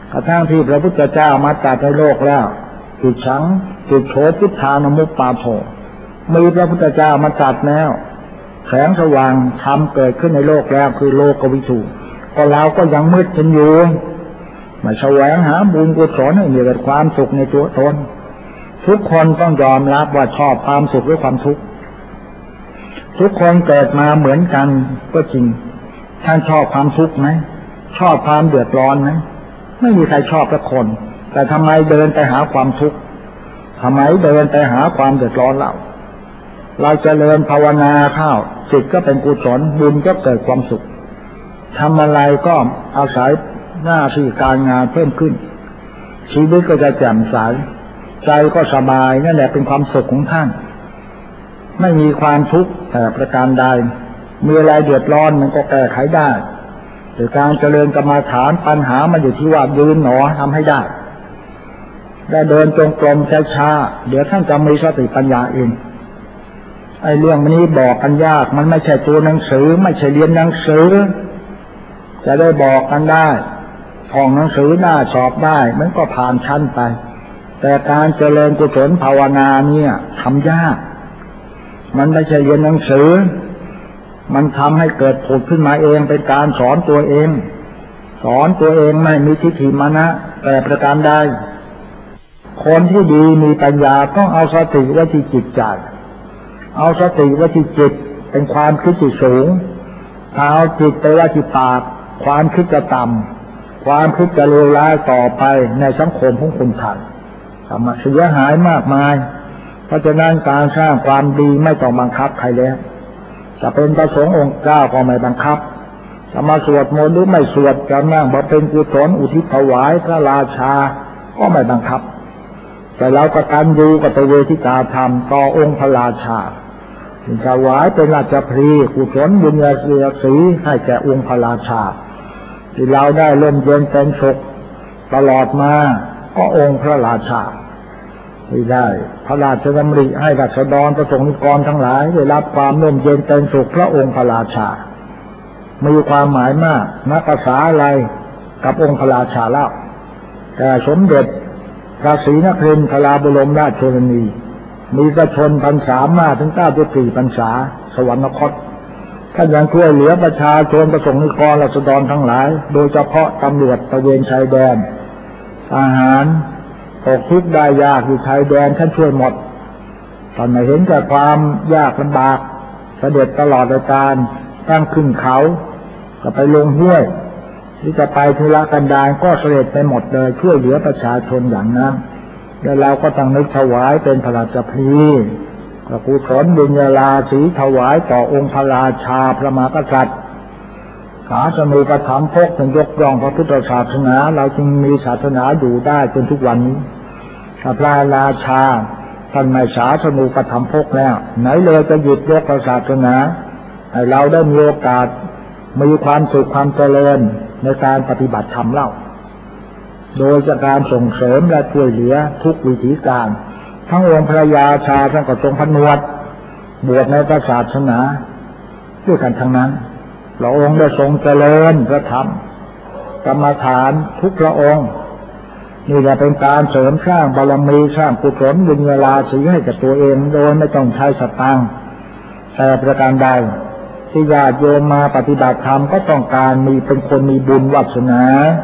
กระทั่งที่พระพุทธเจ้ามาตรัสในโลกแล้วจิตฉังจิตโฉพุทธานุมุปปาโภมีพระพุทธเจ้ามาตรัสแล้วแสงสว่างธรรมเกิดขึ้นในโลกแล้วคือโลกวิถูก็เราก็ยังมืดกันอยู่มาแสวงหาบุญกุศลให้มีแต่ความสุขในตัวตนทุกคนต้องยอมรับว่าชอบความสุขหรือความทุกข์ทุกคนเกิดมาเหมือนกันก็จริงท่านชอบความทุกข์ไหมชอบความเดือดร้อนไหมไม่มีใครชอบทุกคนแต่ทำไมเดินไปหาความทุกข์ทำไมเดินไปหาความเดือดร้อนเราเจริญภาวนาเข้าจิตก็เป็นกุศลบุญก็เกิดความสุขทำอะไรก็อาศัยหน้าที่การงานเพิ่มขึ้นชีวิตก็จะแจ่มใสใจก็สบายนั่นแหละเป็นความสุขของท่านไม่มีความทุกข์แต่ประการใดมีอะไรเดือดร้อนมันก็แก้ไขได้โดยการเจริญกรรมฐานปัญหามันอยู่ที่ว่ายืนหนอทำให้ได้และเดินจงกรมช้าๆเดี๋ยวท่านจะมีสติปัญญาเองไอ้เรื่องนี้บอกกันยากมันไม่ใช่ตัวหนังสือไม่ใช่เรียนหนังสือจะได้บอกกันได้ท่องหนังสือได้สอบได้มันก็ผ่านชั้นไปแต่การเจริญกุศลภาวนาเนี่ยทำยากมันไม่ใช่เรียนหนังสือมันทำให้เกิดผลขึ้นมาเองเป็นการสอนตัวเองสอนตัวเองไม่มีทิฏฐิมานะแต่ประการใดคนที่ดีมีปัญญาต้องเอาสติไว้ที่จิตใจเอาสติไว้ที่จิตเป็นความคิดที่สูงถ้าเอาจิตไปไว้ที่ปากความคิดจะต่ำความคิดจะเลวร้ายต่อไปในสังคมของคนไทยทำมาเสียหายมากมายเพราะฉะนั้นการสร้างความดีไม่ต้องบังคับใครแล้วจะเป็นพระสงฆ์องค์เจ้าก็ไม่บังคับจะมาสวดมนต์หรือไม่สวดจะนั่งบำเพ็ญกุศลอุทิศถวายพระราชาก็ไม่บังคับแต่เรากตัญญูกตเวทิตาธรรมต่อองค์พระราชาถวายเป็นราชพรีกุศลบุญญาศีให้แก่องค์พระราชาที่เราได้ร่มเย็นเป็นสุขตลอดมาก็องค์พระราชาที่ได้พระราชดำริให้ราษฎรประสงค์นิกรทั้งหลายได้รับความร่มเย็นเป็นสุขพระองค์พระราชามีความหมายมากนับภาษาอะไรกับองค์พระราชาเล่าแต่สมเด็จพระศรีนครินทราบรมราชชนนีมีพระชนพรรษามากถึง94พรรษาสวรรคตท่านยังช่วยเหลือประชาชนประสงค์นิกรราษฎรทั้งหลายโดยเฉพาะตำรวจตระเวนชายแดนทหารตกทุกข์ได้ยากอยู่ชายแดนท่านช่วยหมดท่านไม่เห็นแต่ความยากลำบากเสด็จตลอดรายการตั้งขึ้นเขาก็ไปลงห้วยที่จะไปธุระกันดารก็เสด็จไปหมดเลยช่วยเหลือประชาชนอย่างนั้นแล้วเราก็ต้องนึกถวายเป็นพระราชพรีพระกุศลบุญญาลาสีถวายต่อองค์พระราชาพระมหากษัตริย์ศาสนูปถัมภกถึงยกย่องพระพุทธศาสนาเราจึงมีศาสนาอยู่ได้จนทุกวันนี้พระราชาท่านไม่ศาสนูปถัมภกแล้วไหนเลยจะหยุดยกศาสนาให้เราได้มีโอกาสมีความสุขความเจริญในการปฏิบัติธรรมเล่าโดยจากการส่งเสริมและช่วยเหลือทุกวิถีการทั้งองค์พระยาชาทั้งก็ทรงผนวดบวชในพระศาสนาด้วยกันทั้งนั้นพระองค์ได้ทรงเจริญพระธรรมกรรมฐานทุกพระองค์นี่จะเป็นการเสริมสร้างบารมีสร้างกุศลบุญญาลาสีให้กับตัวเองโดยไม่ต้องใช้สตางค์แต่ประการใดที่ญาติโยมมาปฏิบัติธรรมก็ต้องการมีเป็นคนมีบุญวาสนา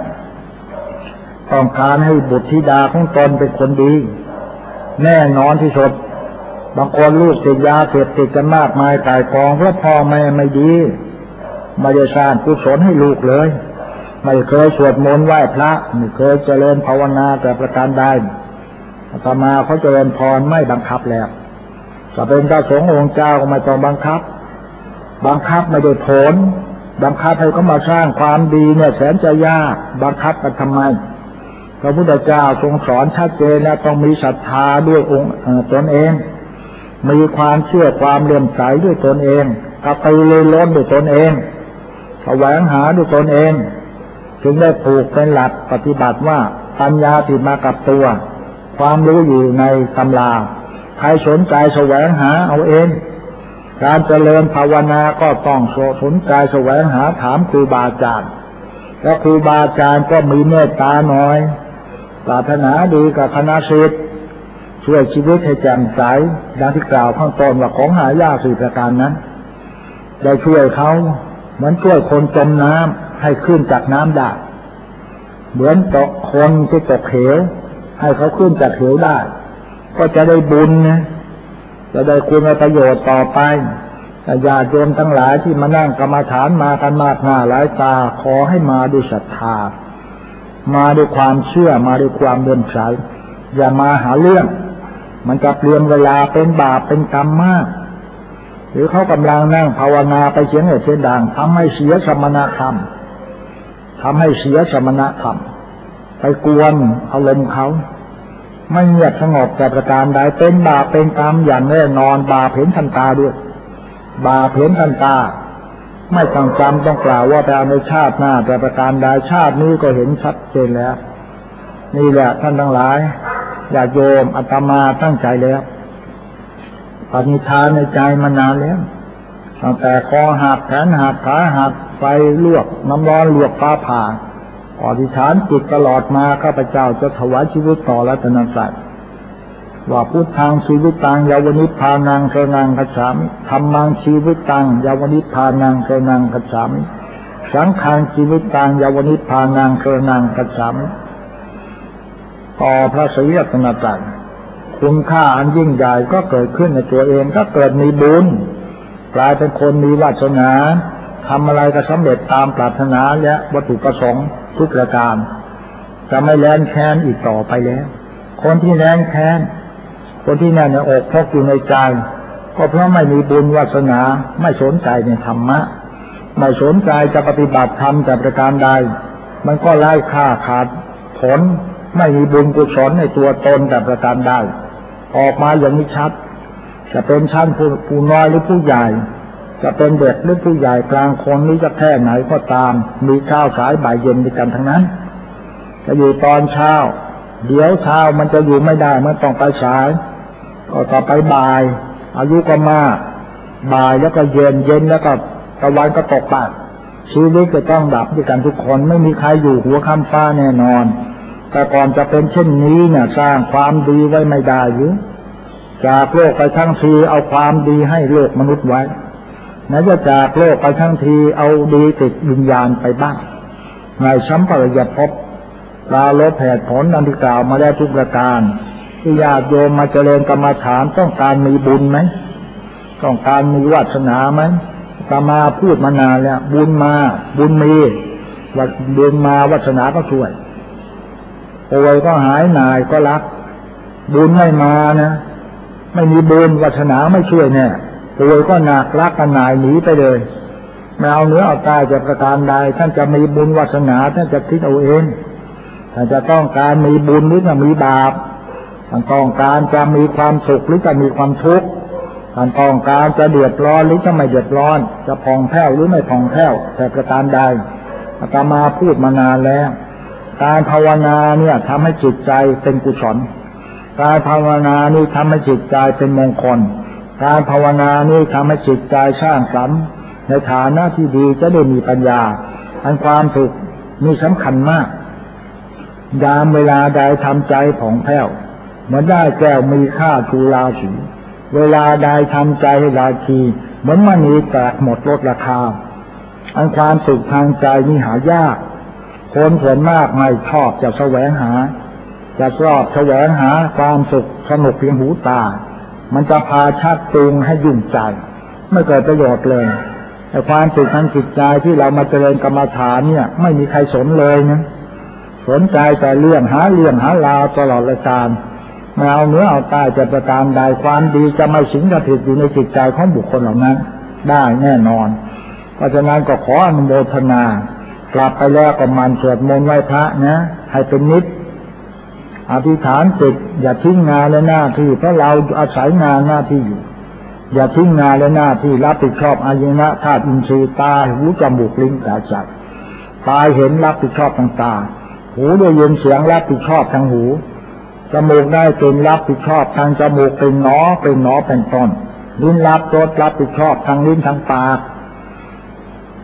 ต้องการให้บุตรธิดาของตนเป็นคนดีแน่นอนที่สุดบางคนลูกติดยาเสพติดกันมากมายตายกองเพราะพ่อแม่ไม่ดีไม่ได้สร้างกุศลให้ลูกเลยไม่เคยสวดมนต์ไหว้พระไม่เคยเจริญภาวนาแต่ประการใดอาตมาเขาเจริญพรไม่บังคับแล้วจะเป็นพระสงฆ์องค์เจ้าก็ไม่ต้องบังคับไม่ได้ผลบังคับให้เขามาสร้างความดีเนี่ยแสนจะยากบังคับกันทำไมพระพุทธเจ้าทรงสอนชัดเจนแล้วต้องมีศรัทธาด้วยองค์ตนเองมีความเชื่อความเลื่อมใสด้วยตนเองกระตือรือร้นด้วยตนเองแสวงหาด้วยตนเองจึงได้ผูกเป็นหลักปฏิบัติว่าปัญญาติดมากับตัวความรู้อยู่ในตำราใครสนใจแสวงหาเอาเองการเจริญภาวนาก็ต้องสนใจแสวงหาถามครูบาอาจารย์แล้วครูบาอาจารย์ก็มีเมตตาหน่อยปรารถนาดีกับคณะศิษย์ช่วยชีวิตให้แจ่มใสดังที่กล่าวข้างต้นว่าของหายาก4ประการนั้นได้ช่วยเขาเหมือนช่วยคนจมน้ำให้ขึ้นจากน้ำได้เหมือนตกคนที่ตกเหวให้เขาขึ้นจากเหวได้ก็จะได้บุญนะจะได้คุณประโยชน์ต่อไปญาติโยมทั้งหลายที่มานั่งกรรมฐานมากันมากหน้าหลายตาขอให้มาด้วยศรัทธามาด้วยความเชื่อมาด้วยความเลื่อมใสอย่ามาหาเรื่องมันจะเปลี่ยนเวลาเป็นบาปเป็นกรรมมากหรือเขากำลังนั่งภาวนาไปเสียงเสียงดังทำให้เสียสมณธรรมทำให้เสียสมณธรรมไปกวนอารมณ์เขาไม่เงียบสงบแต่ประการใดเป็นบาปเป็นกรรมอย่างแน่นอนบาปเห็นทันตาด้วยบาปเห็นทันตาไม่ต้องจำต้องกล่าวว่าไปเอาในชาติหน้าแต่ประการใดชาตินี้ก็เห็นชัดเจนแล้วนี่แหละท่านทั้งหลายญาติโยมอาตมาตั้งใจแล้วปณิธานในใจมานานแล้วตั้งแต่คอหักแขนหักขาหักไฟลวกน้ำร้อนลวกฟ้าผ่าอธิษฐานจิตตลอดมาข้าพเจ้าจะถวายชีวิตต่อรัตนตรัยว่าพุทธังชีวิตตังยาวนิพพานังสรณังคัจฉามิธัมมังชีวิตตังยาวนิพพานังสรณังคัจฉามิสังฆังชีวิตตังยาวนิพพานังสรณังคัจฉามิต่อพระศรีรัตนตรัยคุณค่าอันยิ่งใหญ่ก็เกิดขึ้นในตัวเองก็เกิดมีบุญกลายเป็นคนมีวาสนาทำอะไรก็สำเร็จตามปรารถนาและวัตถุประสงค์ทุกประการจะไม่แร้นแค้นอีกต่อไปแล้วคนที่แร้นแค้นคนที่แน่นอกพกอยู่ในใจก็เพราะไม่มีบุญวาสนาไม่สนใจในธรรมะไม่สนใจจะปฏิบัติธรรมแต่ประการใดมันก็ไร้ค่าขาดผลไม่มีบุญกุศลในตัวตนแต่ประการใดออกมาอย่างนี้ชัดจะเป็นชั้นผู้น้อยหรือผู้ใหญ่จะเป็นเด็กหรือผู้ใหญ่กลางคนหรือจะแค่ไหนก็ตามมีเช้าสายบ่ายเย็นด้วยกันทั้งนั้นจะอยู่ตอนเช้าเดี๋ยวเช้ามันจะอยู่ไม่ได้มันต้องไปสายก็ต่อไปบ่ายอายุก็มากบ่ายแล้วก็เย็นเย็นแล้วก็ตะวันก็ตกปากชีวิตจะต้องดับด้วยกันทุกคนไม่มีใครอยู่หัวค่ำฟ้าแน่นอนแต่ก่อนจะเป็นเช่นนี้เนี่ยสร้างความดีไว้ไม่ได้หรือจากโลกไปทั้งทีเอาความดีให้โลกมนุษย์ไว้ไหนจะจากโลกไปทั้งทีเอาดีติดวิญญาณไปบ้างในสัมปรายภพปราลบแผดผลดังที่กล่าวมาแล้วทุกประการที่ญาติโยมมาเจริญกรรมฐานต้องการมีบุญไหมต้องการมีวาสนาไหมอาตมาพูดมานานแล้วบุญมาบุญมีว่าบุญมาวาสนาก็ช่วยป่วยก็หายหน่ายก็รักบุญไม่มานะไม่มีบุญวาสนาไม่ช่วยแน่ป่วยก็หนักรักกันหน่ายหนีไปเลยไม่เอาเนื้อเอาตายจะประการใดท่านจะมีบุญวาสนาท่านจะคิดเอาเองท่านจะต้องการมีบุญหรือจะมีบาปท่านต้องการจะมีความสุขหรือจะมีความทุกข์ท่านต้องการจะเดือดร้อนหรือจะไม่เดือดร้อนจะผ่องแผ้วหรือไม่ผ่องแผ้วแต่ประการใดอาตมาพูดมานานแล้วการภาวนาเนี่ยทำให้จิตใจเป็นกุศลการภาวนานี่ทำให้จิตใจเป็นมงคลการภาวนานี่ทำให้จิตใจสร้างสรรค์ในฐานะที่ดีจะได้มีปัญญาอันความสุขมีสำคัญมากยามเวลาใดทำใจผ่องแผ้วเหมือนได้แก้วมีค่าชูราศีเวลาใดทำใจให้ราคีเหมือนมณีแตกหมดลดราคาอันความสุขทางใจนี่หายากคนส่วนมากไม่ชอบจะแสวงหาจะชอบแสวงหาความสุขสนุกเพียงหูตามันจะพาชักจูงให้ยุ่งใจไม่เกิดประโยชน์เลยแต่ความสุขทางจิตใจที่เรามาเจริญกรรมฐานเนี่ยไม่มีใครสนเลยนะสนใจแต่เรื่องหาลาวตลอดรายการไม่เอาเนื้อเอาตายจะประการใดความดีจะไม่สิงสถิตอยู่ในจิตใจของบุคคลเหล่านั้นได้แน่นอนเพราะฉะนั้นก็ขออนุโมทนากลับไปแล้วก็มันสวดมนต์ไหว้พระนะให้เป็นนิจอธิษฐานจิตอย่าทิ้งงานและหน้าที่เพราะเราอาศัยงานหน้าที่อยู่อย่าทิ้งงานและหน้าที่รับผิดชอบอายตนะธาตุอินทรีย์ตาหูจมูกลิ้นกายใจตาเห็นรับผิดชอบทางตาหูได้ยินเสียงรับผิดชอบทางหูจมูกได้กลิ่นรับผิดชอบทางจมูกเป็นหนอเป็นต้นลิ้นรับรสรับผิดชอบทางลิ้นทางปาก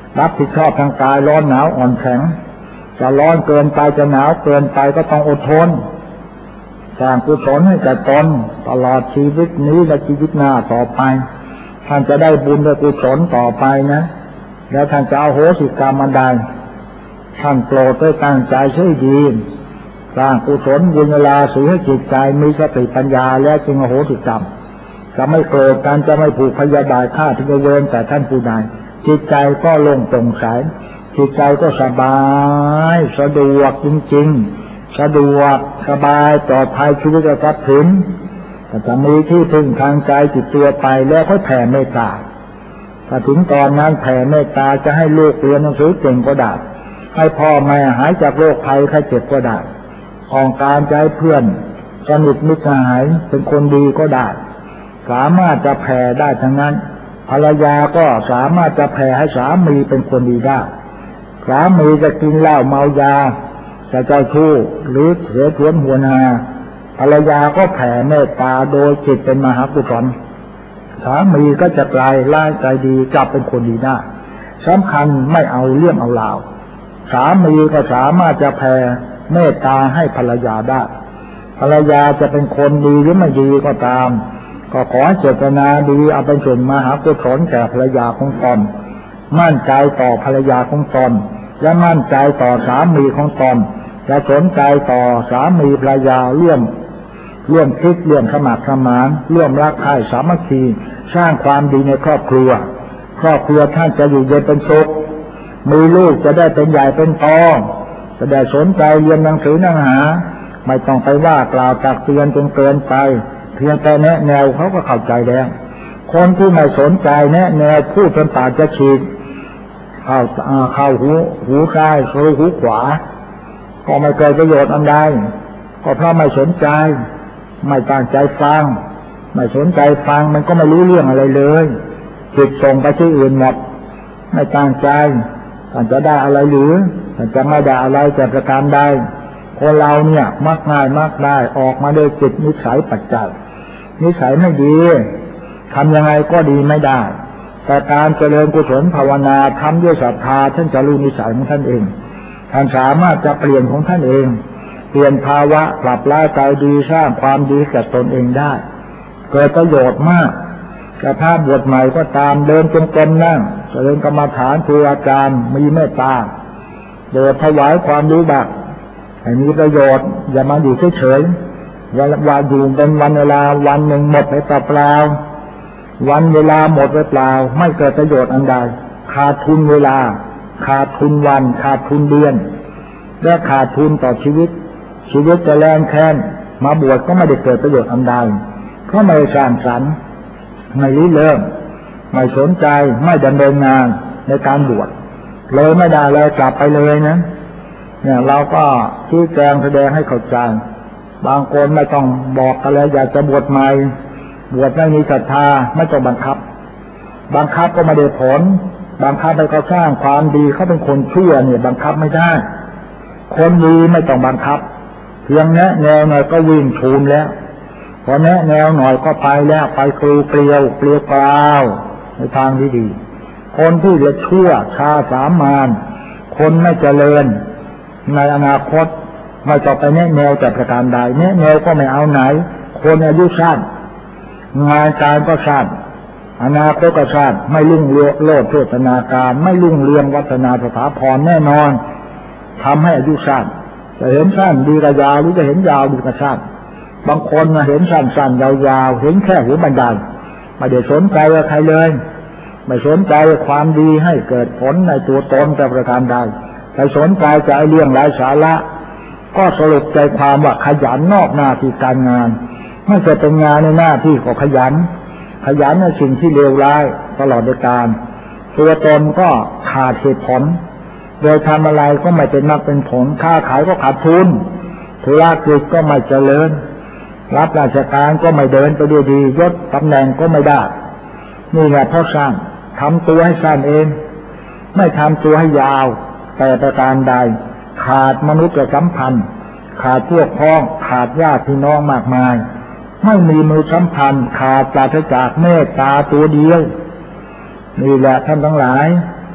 รับผิดชอบทางกายร้อนหนาวอ่อนแข็งจะร้อนเกินไปจะหนาวเกินไปก็ต้องอดทนสร้างกุศลให้แก่ตนตลอดชีวิตนี้และชีวิตหน้าต่อไปท่านจะได้บุญและกุศลต่อไปนะแล้วท่านจะเอาโหสิกรรมมาได้ท่านโปรดด้วยตั้งใจช่วยดีสร้างกุศลบุญเวลาสีให้จิตใจมีสติปัญญาแล้วจึงอโหสิกรรมจะไม่โกรธกันจะไม่ผูกพยาบาทฆ่าทิ้งเวรแต่ท่านผู้ใดจิตใจก็โล่งโปร่งใสจิตใจก็สบายสะดวกจริงๆสะดวกสบายปลอดภัยชีวิตจะถึงแต่จะมีที่พึ่งทางใจจิตตัวไปแล้วค่อยแผ่เมตตาถ้าถึงตอนนั้นแผ่เมตตาจะให้ลูกเรียนหนังสือเก่งก็ได้ให้พ่อแม่หายจากโรคภัยไข้เจ็บก็ได้ของการใจเพื่อนสนิทมิตรสหายเป็นคนดีก็ได้สามารถจะแผ่ได้ทั้งนั้นภรรยาก็สามารถจะแผ่ให้สามีเป็นคนดีได้สามีจะกินเหล้าเมายาจะเจ้าชู้หรือเสียชวนหัวนาภรรยาก็แผ่เมตตาโดยจิตเป็นมหากุศลสามีก็จะกลายร่างใจดีกลับเป็นคนดีได้สำคัญไม่เอาเรื่องเอาราวสามีก็สามารถจะแผ่เมตตาให้ภรรยาได้ภรรยาจะเป็นคนดีหรือไม่ดีก็ตามก็ขอเจตนาดีเอาเป็นส่วนมหากุศลแก่ภรรยาของตนมั่นใจต่อภรรยาของตนและมั่นใจต่อสามีของตนและสนใจต่อสามีภรรยาร่วมคิดร่วมสมัครสมานร่วมรักใคร่สามัคคีสร้างความดีในครอบครัวท่านจะอยู่เย็นเป็นสุขมีลูกจะได้เป็นใหญ่เป็นโตจะได้สนใจเรียนหนังสือหนังหาไม่ต้องไปว่ากล่าวตักเตือนจนเกินไปเพียงแต่แนะแนวเขาก็เข้าใจแล้วคนที่ไม่สนใจแนะแนวพูดจนปากจะฉีกเข้าหูซ้ายหูขวาก็ไม่เกิดประโยชน์อันใดก็เพราะไม่สนใจไม่ตั้งใจฟังไม่สนใจฟังมันก็ไม่รู้เรื่องอะไรเลยจิตส่งไปที่อื่นหมดไม่ตั้งใจท่านจะได้อะไรหรือท่านจะไม่ได้อะไรแต่ประการใดคนเราเนี่ยมักง่ายมักได้ออกมาโดยจิตนิสัยปัจจัยนิสัยไม่ดีทำยังไงก็ดีไม่ได้แต่การเจริญกุศลภาวนาทำด้วยศรัทธาท่านจะรู้นิสัยของท่านเองท่านสามารถจะเปลี่ยนของท่านเองเปลี่ยนภาวะปรับร้ายใจดีสร้างความดีแก่ตนเองได้เกิดประโยชน์มากแต่ถ้าบวชใหม่ก็ตามเดินจงกรมนั่งเจริญกรรมฐานครูอาจารย์มีเมตตาโดยถวายความรู้บักให้มีประโยชน์อย่ามาอยู่เฉยๆวันอยู่เป็นวันเวลาวันหนึ่งหมดไปเปล่าวันเวลาหมดไปเปล่าไม่เกิดประโยชน์อันใดขาดทุนเวลาขาดทุนวันขาดทุนเดือนและขาดทุนต่อชีวิตจะแรงแค้นมาบวชก็ไม่ได้เกิดประโยชน์อันใดเพราะไม่สร้างสรรค์ไม่ริเริ่มไม่สนใจไม่ดำเนินงานในการบวชเลยไม่ได้เลยกลับไปเลยนะเนี่ยเราก็ชี้แจงแสดงให้เข้าใจบางคนไม่ต้องบอกกันแล้วอยากจะบวชใหม่บวชไม่มีศรัทธาไม่ต้องบังคับก็ไม่ได้ผลบังคับไปเขาสร้างความดีเขาเป็นคนชั่วเนี่ยบังคับไม่ได้คนดีไม่ต้องบังคับเพียงแนะแนวหน่อยก็วิ่งชูนแล้วพอแนะแนวหน่อยก็ไปแล้วไปเกลียวกล่าวในทางที่ดีคนที่จะชั่วช้าสามานคนไม่เจริญในอนาคตไม่จะไปแนะแนวจากประการใดแนะแนวก็ไม่เอาไหนคนอายุสั้นงานการก็สั้นอนาคตก็สั้นไม่รุ่งเรืองโลดโภชนาการไม่รุ่งเรืองวัฒนาสถาพรแน่นอนทำให้อายุสั้นจะเห็นสั้นดีกับยาวหรือจะเห็นยาวดีกับสั้นบางคนเห็นสั้นยาวเห็นแค่หัวบันไดไม่ได้สนใจกับใครเลยไม่สนใจความดีให้เกิดผลในตัวตนแต่ประการใดแต่สนใจจะไอ้เรื่องไร้สาระก็สรุปใจความว่าขยันนอกหน้าที่การงานไม่จะเป็นงานในหน้าที่ก็ขยันในสิ่งที่เลวร้ายตลอดในการตัวตนก็ขาดเหตุผลโดยทำอะไรก็ไม่เป็นมรรคเป็นผลค้าขายก็ขาดทุนธุรกิจก็ไม่เจริญรับราชการก็ไม่เดินไปด้วยดียศตำแหน่งก็ไม่ได้นี่แหละเพราะสั้นทำตัวให้สั้นเองไม่ทำตัวให้ยาวแต่ประการใดขาดมนุษยสัมพันธ์ขาดพวกพ้องขาดญาติพี่น้องมากมายไม่มีมือสัมพันธ์ขาดปราศจากเมตตาตัวเดียวนี่แหละท่านทั้งหลาย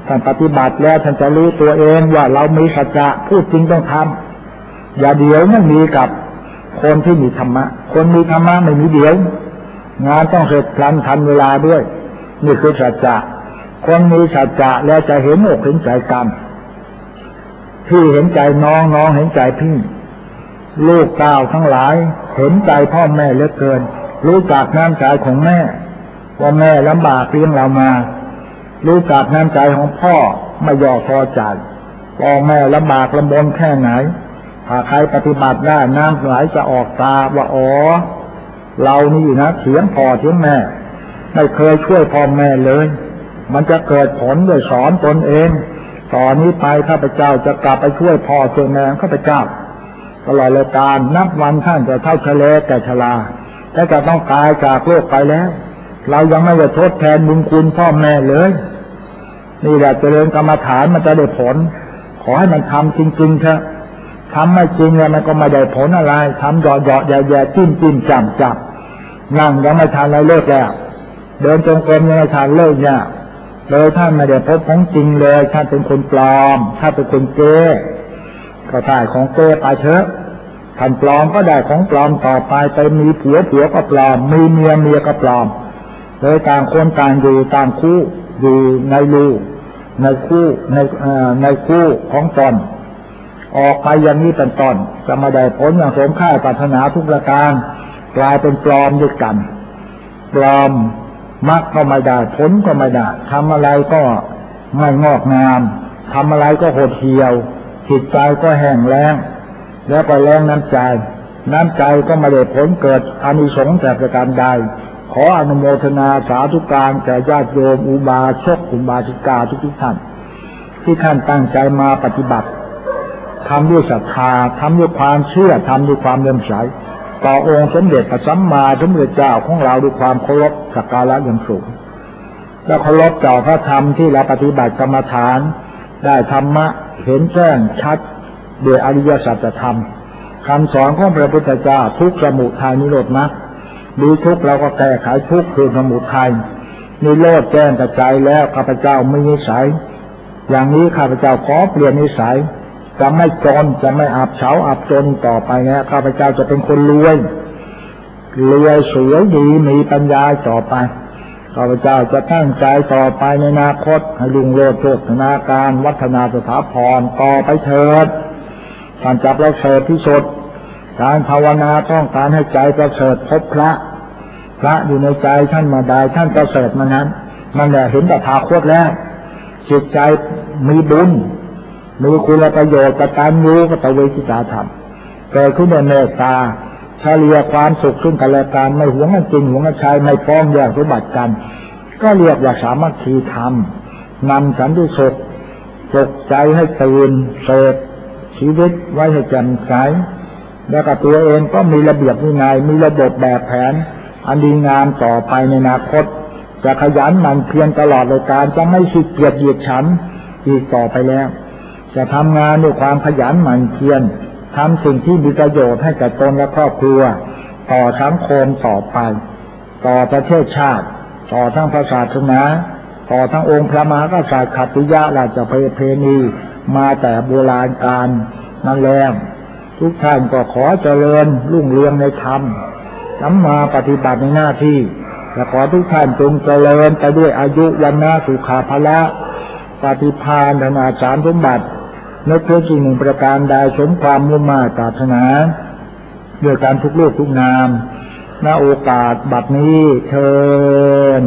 ท่านปฏิบัติแล้วท่านจะรู้ตัวเองว่าเรามีสัจจะพูดจริงต้องทำอย่าเดี๋ยวไม่มีกับคนที่มีธรรมะคนมีธรรมะไม่มีเดี๋ยวงานต้องเสร็จพลันทันเวลาด้วยนี่คือสัจจะคนมีสัจจะแล้วจะเห็นอกเห็นใจกันพี่เห็นใจน้องน้องเห็นใจพี่ลูกเต้าทั้งหลายเห็นใจพ่อแม่เหลือเกินรู้จักน้ำใจของแม่ว่าแม่ลำบากเลี้ยงเรามารู้จักน้ำใจของพ่อไม่ย่อท้อใจพ่อแม่ลำบากลำบนแค่ไหนถ้าใครปฏิบัติได้น้ำไหลจะออกตาว่าอ๋อเรานี่นะเถียงพ่อเถียงแม่ไม่เคยช่วยพ่อแม่เลยมันจะเกิดผลด้วยสอนตนเองตอนนี้ไปข้าพเจ้าจะกลับไปช่วยพ่อช่วยแม่ข้าพเจ้าตลอดเลยการนับวันท่านจะเท่าทะเลแต่ชราและจะต้องตายจากโลกไปแล้วเรายังไม่ได้ทดแทนบุญคุณพ่อแม่เลยนี่แหละเจริญกรรมฐานมันจะได้ผลขอให้มันทำจริงๆเถอะทำไม่จริงแล้วมันก็ไม่ได้ผลอะไรทำเหยาะๆแย่ๆจิ้มจับนั่งยังไม่ทันอะไรเลิกแล้วเดินจงกรมยังไม่ทันเลิกเนี่ยเลยท่านไม่ได้พบของจริงเลยท่านเป็นคนปลอมถ้าเป็นคนเก้ก็ได้ของเก้ไปเถอะท่านปลอมก็ได้ของปลอมต่อไปไปมีผัวก็ปลอมมีเมียก็ปลอมเลยต่างคนต่างอยู่ต่างคู่อยู่ในรูในคู่ของตนออกไปอย่างนี้เป็นต้นจะมาได้ผลอย่างสมค่าปรารถนาทุกประการกลายเป็นปลอมด้วยกันปลอมมรรคก็ไม่ได้ผลก็ไม่ได้ทำอะไรก็ไม่งอกงามทำอะไรก็หดเหี่ยวจิตใจก็แห้งแล้งแล้วก็แรงน้ำใจก็ไม่ได้ผลเกิดอานิสงส์แต่ประการใดขออนุโมทนาสาธุการแก่ญาติโยมอุบาสกอุบาสิกาทุกท่านที่ท่านตั้งใจมาปฏิบัติทำด้วยศรัทธาทำด้วยความเชื่อทำด้วยความเลื่อมใสต่อองค์สมเด็จพระสัมมาสัมพุทธเจ้าของเราด้วยความเคารพสักการะอย่างสูงและเคารพต่อพระธรรมที่เราปฏิบัติกรรมฐานได้ธรรมะเห็นแจ้งชัดด้วยอริยสัจธรรมคำสอนของพระพุทธเจ้าทุกข์สมุทัยนิโรธมรรคมีทุกข์เราก็แก้ไขทุกข์คือสมุทัยนิโรธแจ้งกระจายแล้วข้าพเจ้ามีนิสัยอย่างนี้ข้าพเจ้าขอเปลี่ยนนิสัยจะไม่จนจะไม่อับเฉาอับจนต่อไปนะข้าพเจ้าจะเป็นคนรวยสวยดีมีปัญญาต่อไปข้าพเจ้าจะตั้งใจต่อไปในอนาคตให้รุ่งโรจน์โภชนาการวัฒนาสถาพรต่อไปเถิดท่านจับเราเสริฐที่สุดการภาวนาต้องการให้ใจประเสริฐพบพระอยู่ในใจท่านมาได้ท่านประเสริฐมานั้นมันแหละเห็นแต่ภาคตแล้วจิตใจมีบุญมีคุณประโยชน์กตัญญูกตเวทิตาธรรมเกิดขึ้นในเมตตาเฉลี่ยความสุขซึ่งกันและกันไม่หวงกันจริงหวงกันชายไม่ฟ้องแย่งสมบัติกันก็เรียกว่าสามัคคีธรรมนำสันติสุขปลุกใจให้ตื่นเสพชีวิตไว้ให้แจ่มใสแล้วก็ตัวเองก็มีระเบียบวินัยมีระบบแบบแผนอันดีงามต่อไปในอนาคตจะขยันหมั่นเพียรตลอดเลยการจะไม่ขี้เกียจเหยียดฉันอีกต่อไปแล้วจะทำงานด้วยความขยันหมั่นเพียรทำสิ่งที่มีประโยชน์ให้แก่ตนและครอบครัวต่อสังคมต่อไปต่อประเทศชาติต่อทั้งศาสนาต่อทั้งองค์พระมหากษัตริย์ขัตติยะราชประเพณีมาแต่โบราณกาลนั่นแล้วทุกท่านก็ขอเจริญรุ่งเรืองในธรรมสัมมาปฏิบัติในหน้าที่และขอทุกท่านจงเจริญไปด้วยอายุวันนะสุขาภละปฏิภาณธนาสารสมบัตินึกเพื่อสิ่งหนึ่งประการใดสมความมุ่งมั่นปรารถนาด้วยการทุกลูกทุกนามณโอกาสบัดนี้เชิญ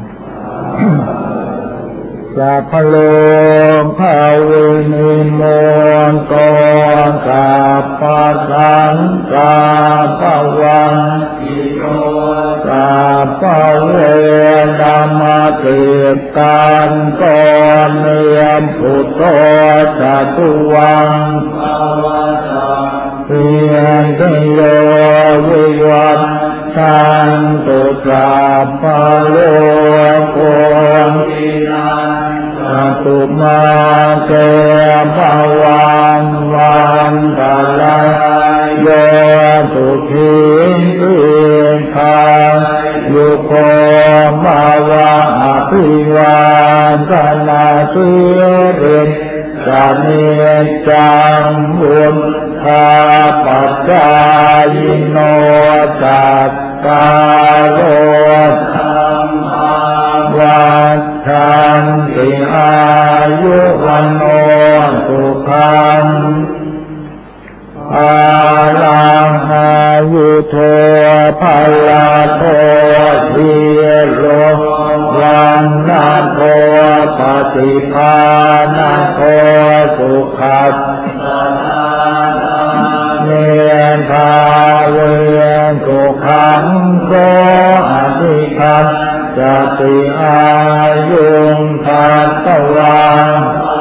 สัพพโลกภาเวนิโมนตอนสัพพสังฆาภวันติโยสัพพเวธรรมติกันก่อนเนียมพุทโธสัตุวังภวตังเพียงติโยวิวัตสันตุสัพพโลกโกวินัสสัตุมาเตภวันวันตะลายโยสุขีติคายุโกภวะอภิวากนาสิริจะเนจังบุญทาปัจจายโนจัตตารโอธรรมาวัฏฏันติอายุวันโนสุขังอาลังอายุโทภลาโททีโลวันนาโทปฏิภาณโทสุขัสเนภาเวสุขังโสอภิคัมจติอายุงทัตตวัง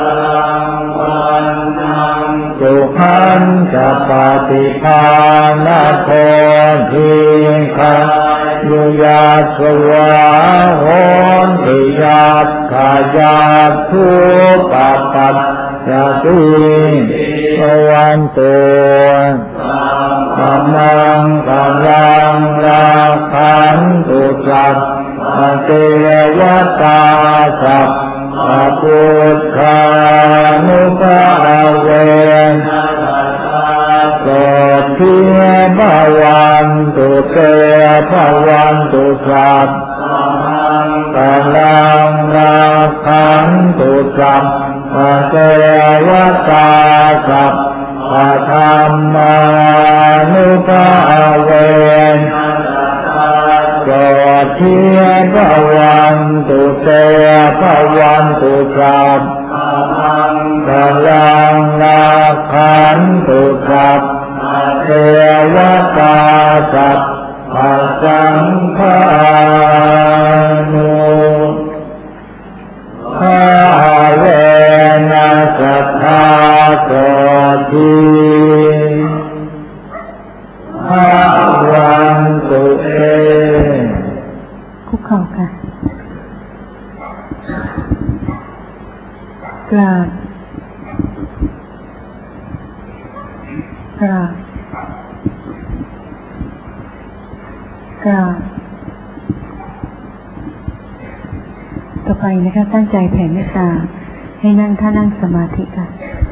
สุขันจะปฏิภาณโททิขังยุยาสวะโหนติยาขาญาทุปปัสสติภวันตุธัมมังกัลลังรักขันตุสัพพะเทวตาสัพพะพุทธานุภาเวนะโสทิภวันตุเตภวันตุสัพกัลลังรักขันตุสัพพะเทวตาสัพพะธัมมานุภาเวนะโสทิภวันตุเตภวันตุสัพกัลลังรักขันตุสัพพะเทวตาสัพพะสังฆานุภาเวนะสัทธาโสทิภวันตุเตคุกเข่าค่ะกราบต่อไปนะคะตั้งใจแผ่เมตตาให้นั่งท่านั่งสมาธิค่ะ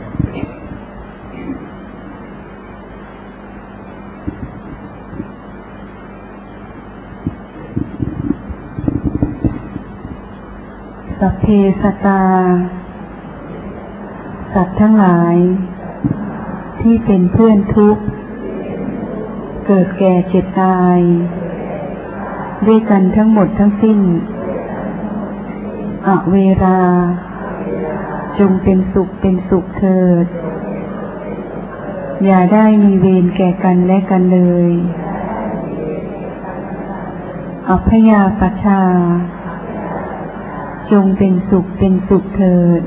สัพเพสัตตาสัตว์ทั้งหลายที่เป็นเพื่อนทุกข์เกิดแก่เจ็บตายด้วยกันทั้งหมดทั้งสิ้นอเวราจงเป็นสุขเถิดอย่าได้มีเวรแก่กันและกันเลยอัพพยาปัชชาจงเป็นสุขเถิด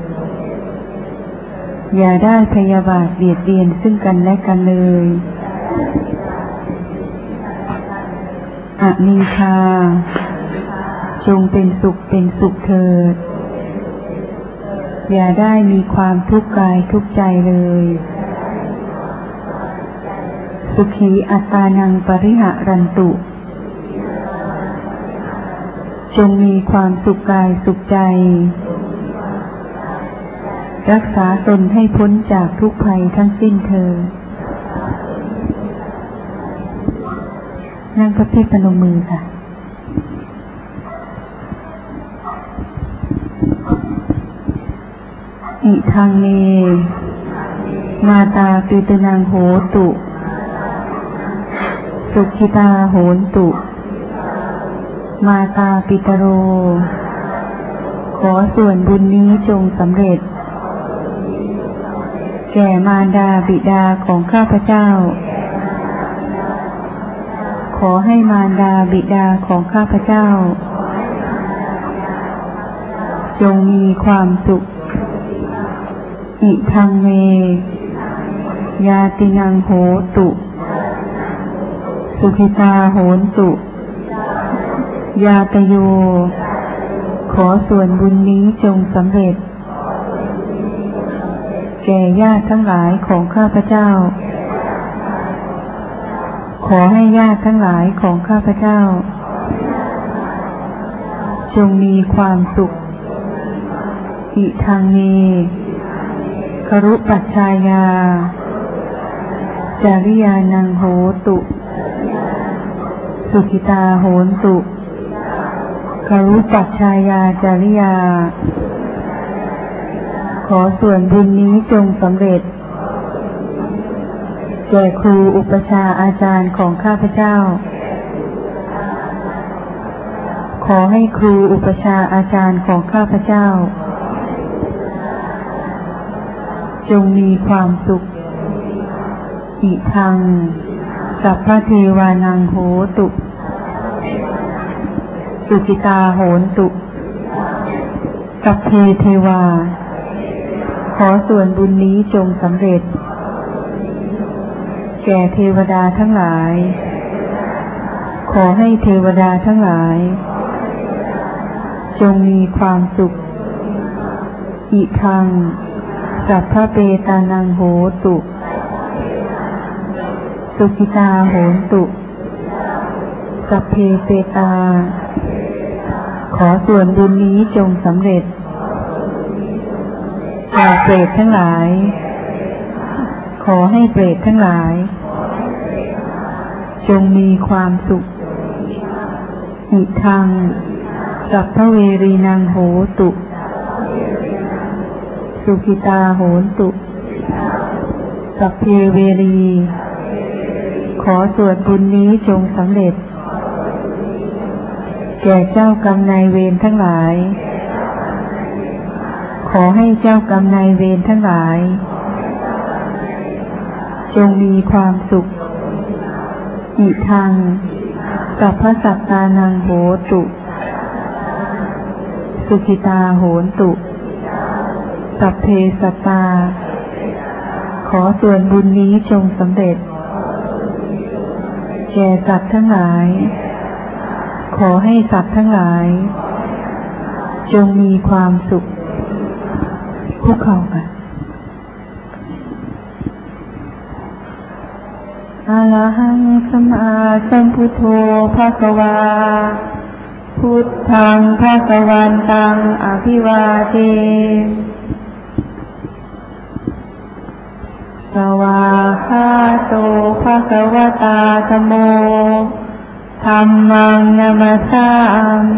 อย่าได้พยาบาทเบียดเบียนซึ่งกันและกันเลยอนีฆาจงเป็นสุขเถิดอย่าได้มีความทุกข์กายทุกข์ใจเลยสุขีอัตตานังปริหะรันตุจงมีความสุขกายสุขใจรักษาตนให้พ้นจากทุกภัยทั้งสิ้นเถิดนั่งพระเพชรพนมมือค่ะอิทังเนมาตาปิตนังโหตุสุขิตาโหนตุมาตาปิตโรขอส่วนบุญนี้จงสำเร็จแก่มารดาบิดาของข้าพเจ้าขอให้มารดาบิดาของข้าพเจ้าจงมีความสุขอิทังเมยาตินังโหตุสุขิตาโหนตุยาตโยขอส่วนบุญนี้จงสำเร็จแก่ญาติทั้งหลายของข้าพเจ้าขอให้ญาติทั้งหลายของข้าพเจ้าจงมีความสุขอิทังเมครุปัชชายาจาริยานังโหตุสุขิตาโหนตุครุปัชชายาจาริยาขอส่วนบุญนี้จงสำเร็จแก่ครูอุปชาอาจารย์ของข้าพเจ้าขอให้ครูอุปชาอาจารย์ของข้าพเจ้าจงมีความสุขอิทังสัพพเทวานังโหตุสุขิตาโหนตุสัพเพเทวาขอส่วนบุญนี้จงสำเร็จแก่เทวดาทั้งหลายขอให้เทวดาทั้งหลายจงมีความสุขอิทังสัพพเปตานังโหตุสุขิตาโหนตุสัพเพเปตาขอส่วนบุญนี้จงสำเร็จแก่เปรตทั้งหลายขอให้เปรตทั้งหลายจงมีความสุขอิทังสัพพเวรีนังโหตุสุขิตาโหนตุสัพเพเวรีขอส่วนบุญนี้จงสำเร็จแก่เจ้ากรรมนายเวรทั้งหลายขอให้เจ้ากรรมนายเวรทั้งหลายจงมีความสุขอิทังสัพพสัตตานังโหตุสุขิตาโหนตุสัพเพสัตตาขอส่วนบุญนี้จงสำเร็จแก่สัตว์ทั้งหลายขอให้สัตว์ทั้งหลายจงมีความสุขคุกเข่ากันอะระหังสัมมาสัมพุทโธภควาพุทธังภควันตังอภิวาเทสวากขาโตภควตาธัมโมธัมมังนามัสสามิ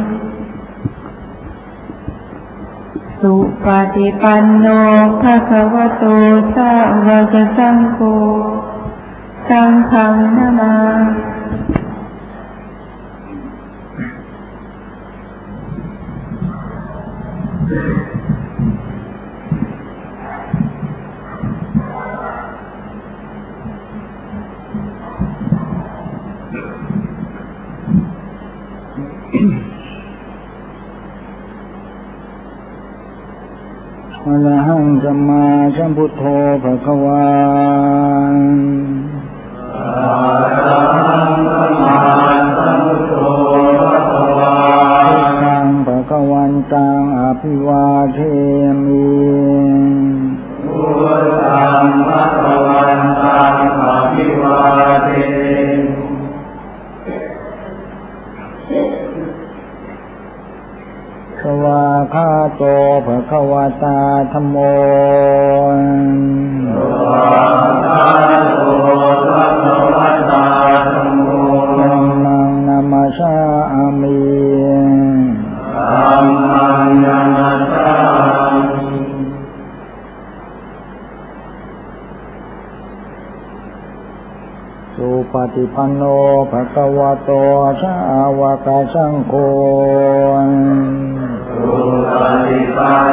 สุปฏิปันโนภควโตสาวกสังโฆสังฆังนามาอะระหังสัมมาสัมพุทโธภควาอะระหังสัมมาสัมพุทโธภควาพุทธังภควันตังอภิวาเทมิพุทธังภควันตังอภิวาเทสวากขาโตภควตาธัมโมสวากขาโตภควตาธัมโมธัมมังนามัสสามิธัมมังนามัสสามิสุปฏิปันโนภควโตสาวกสังโฆสุปฏิปัน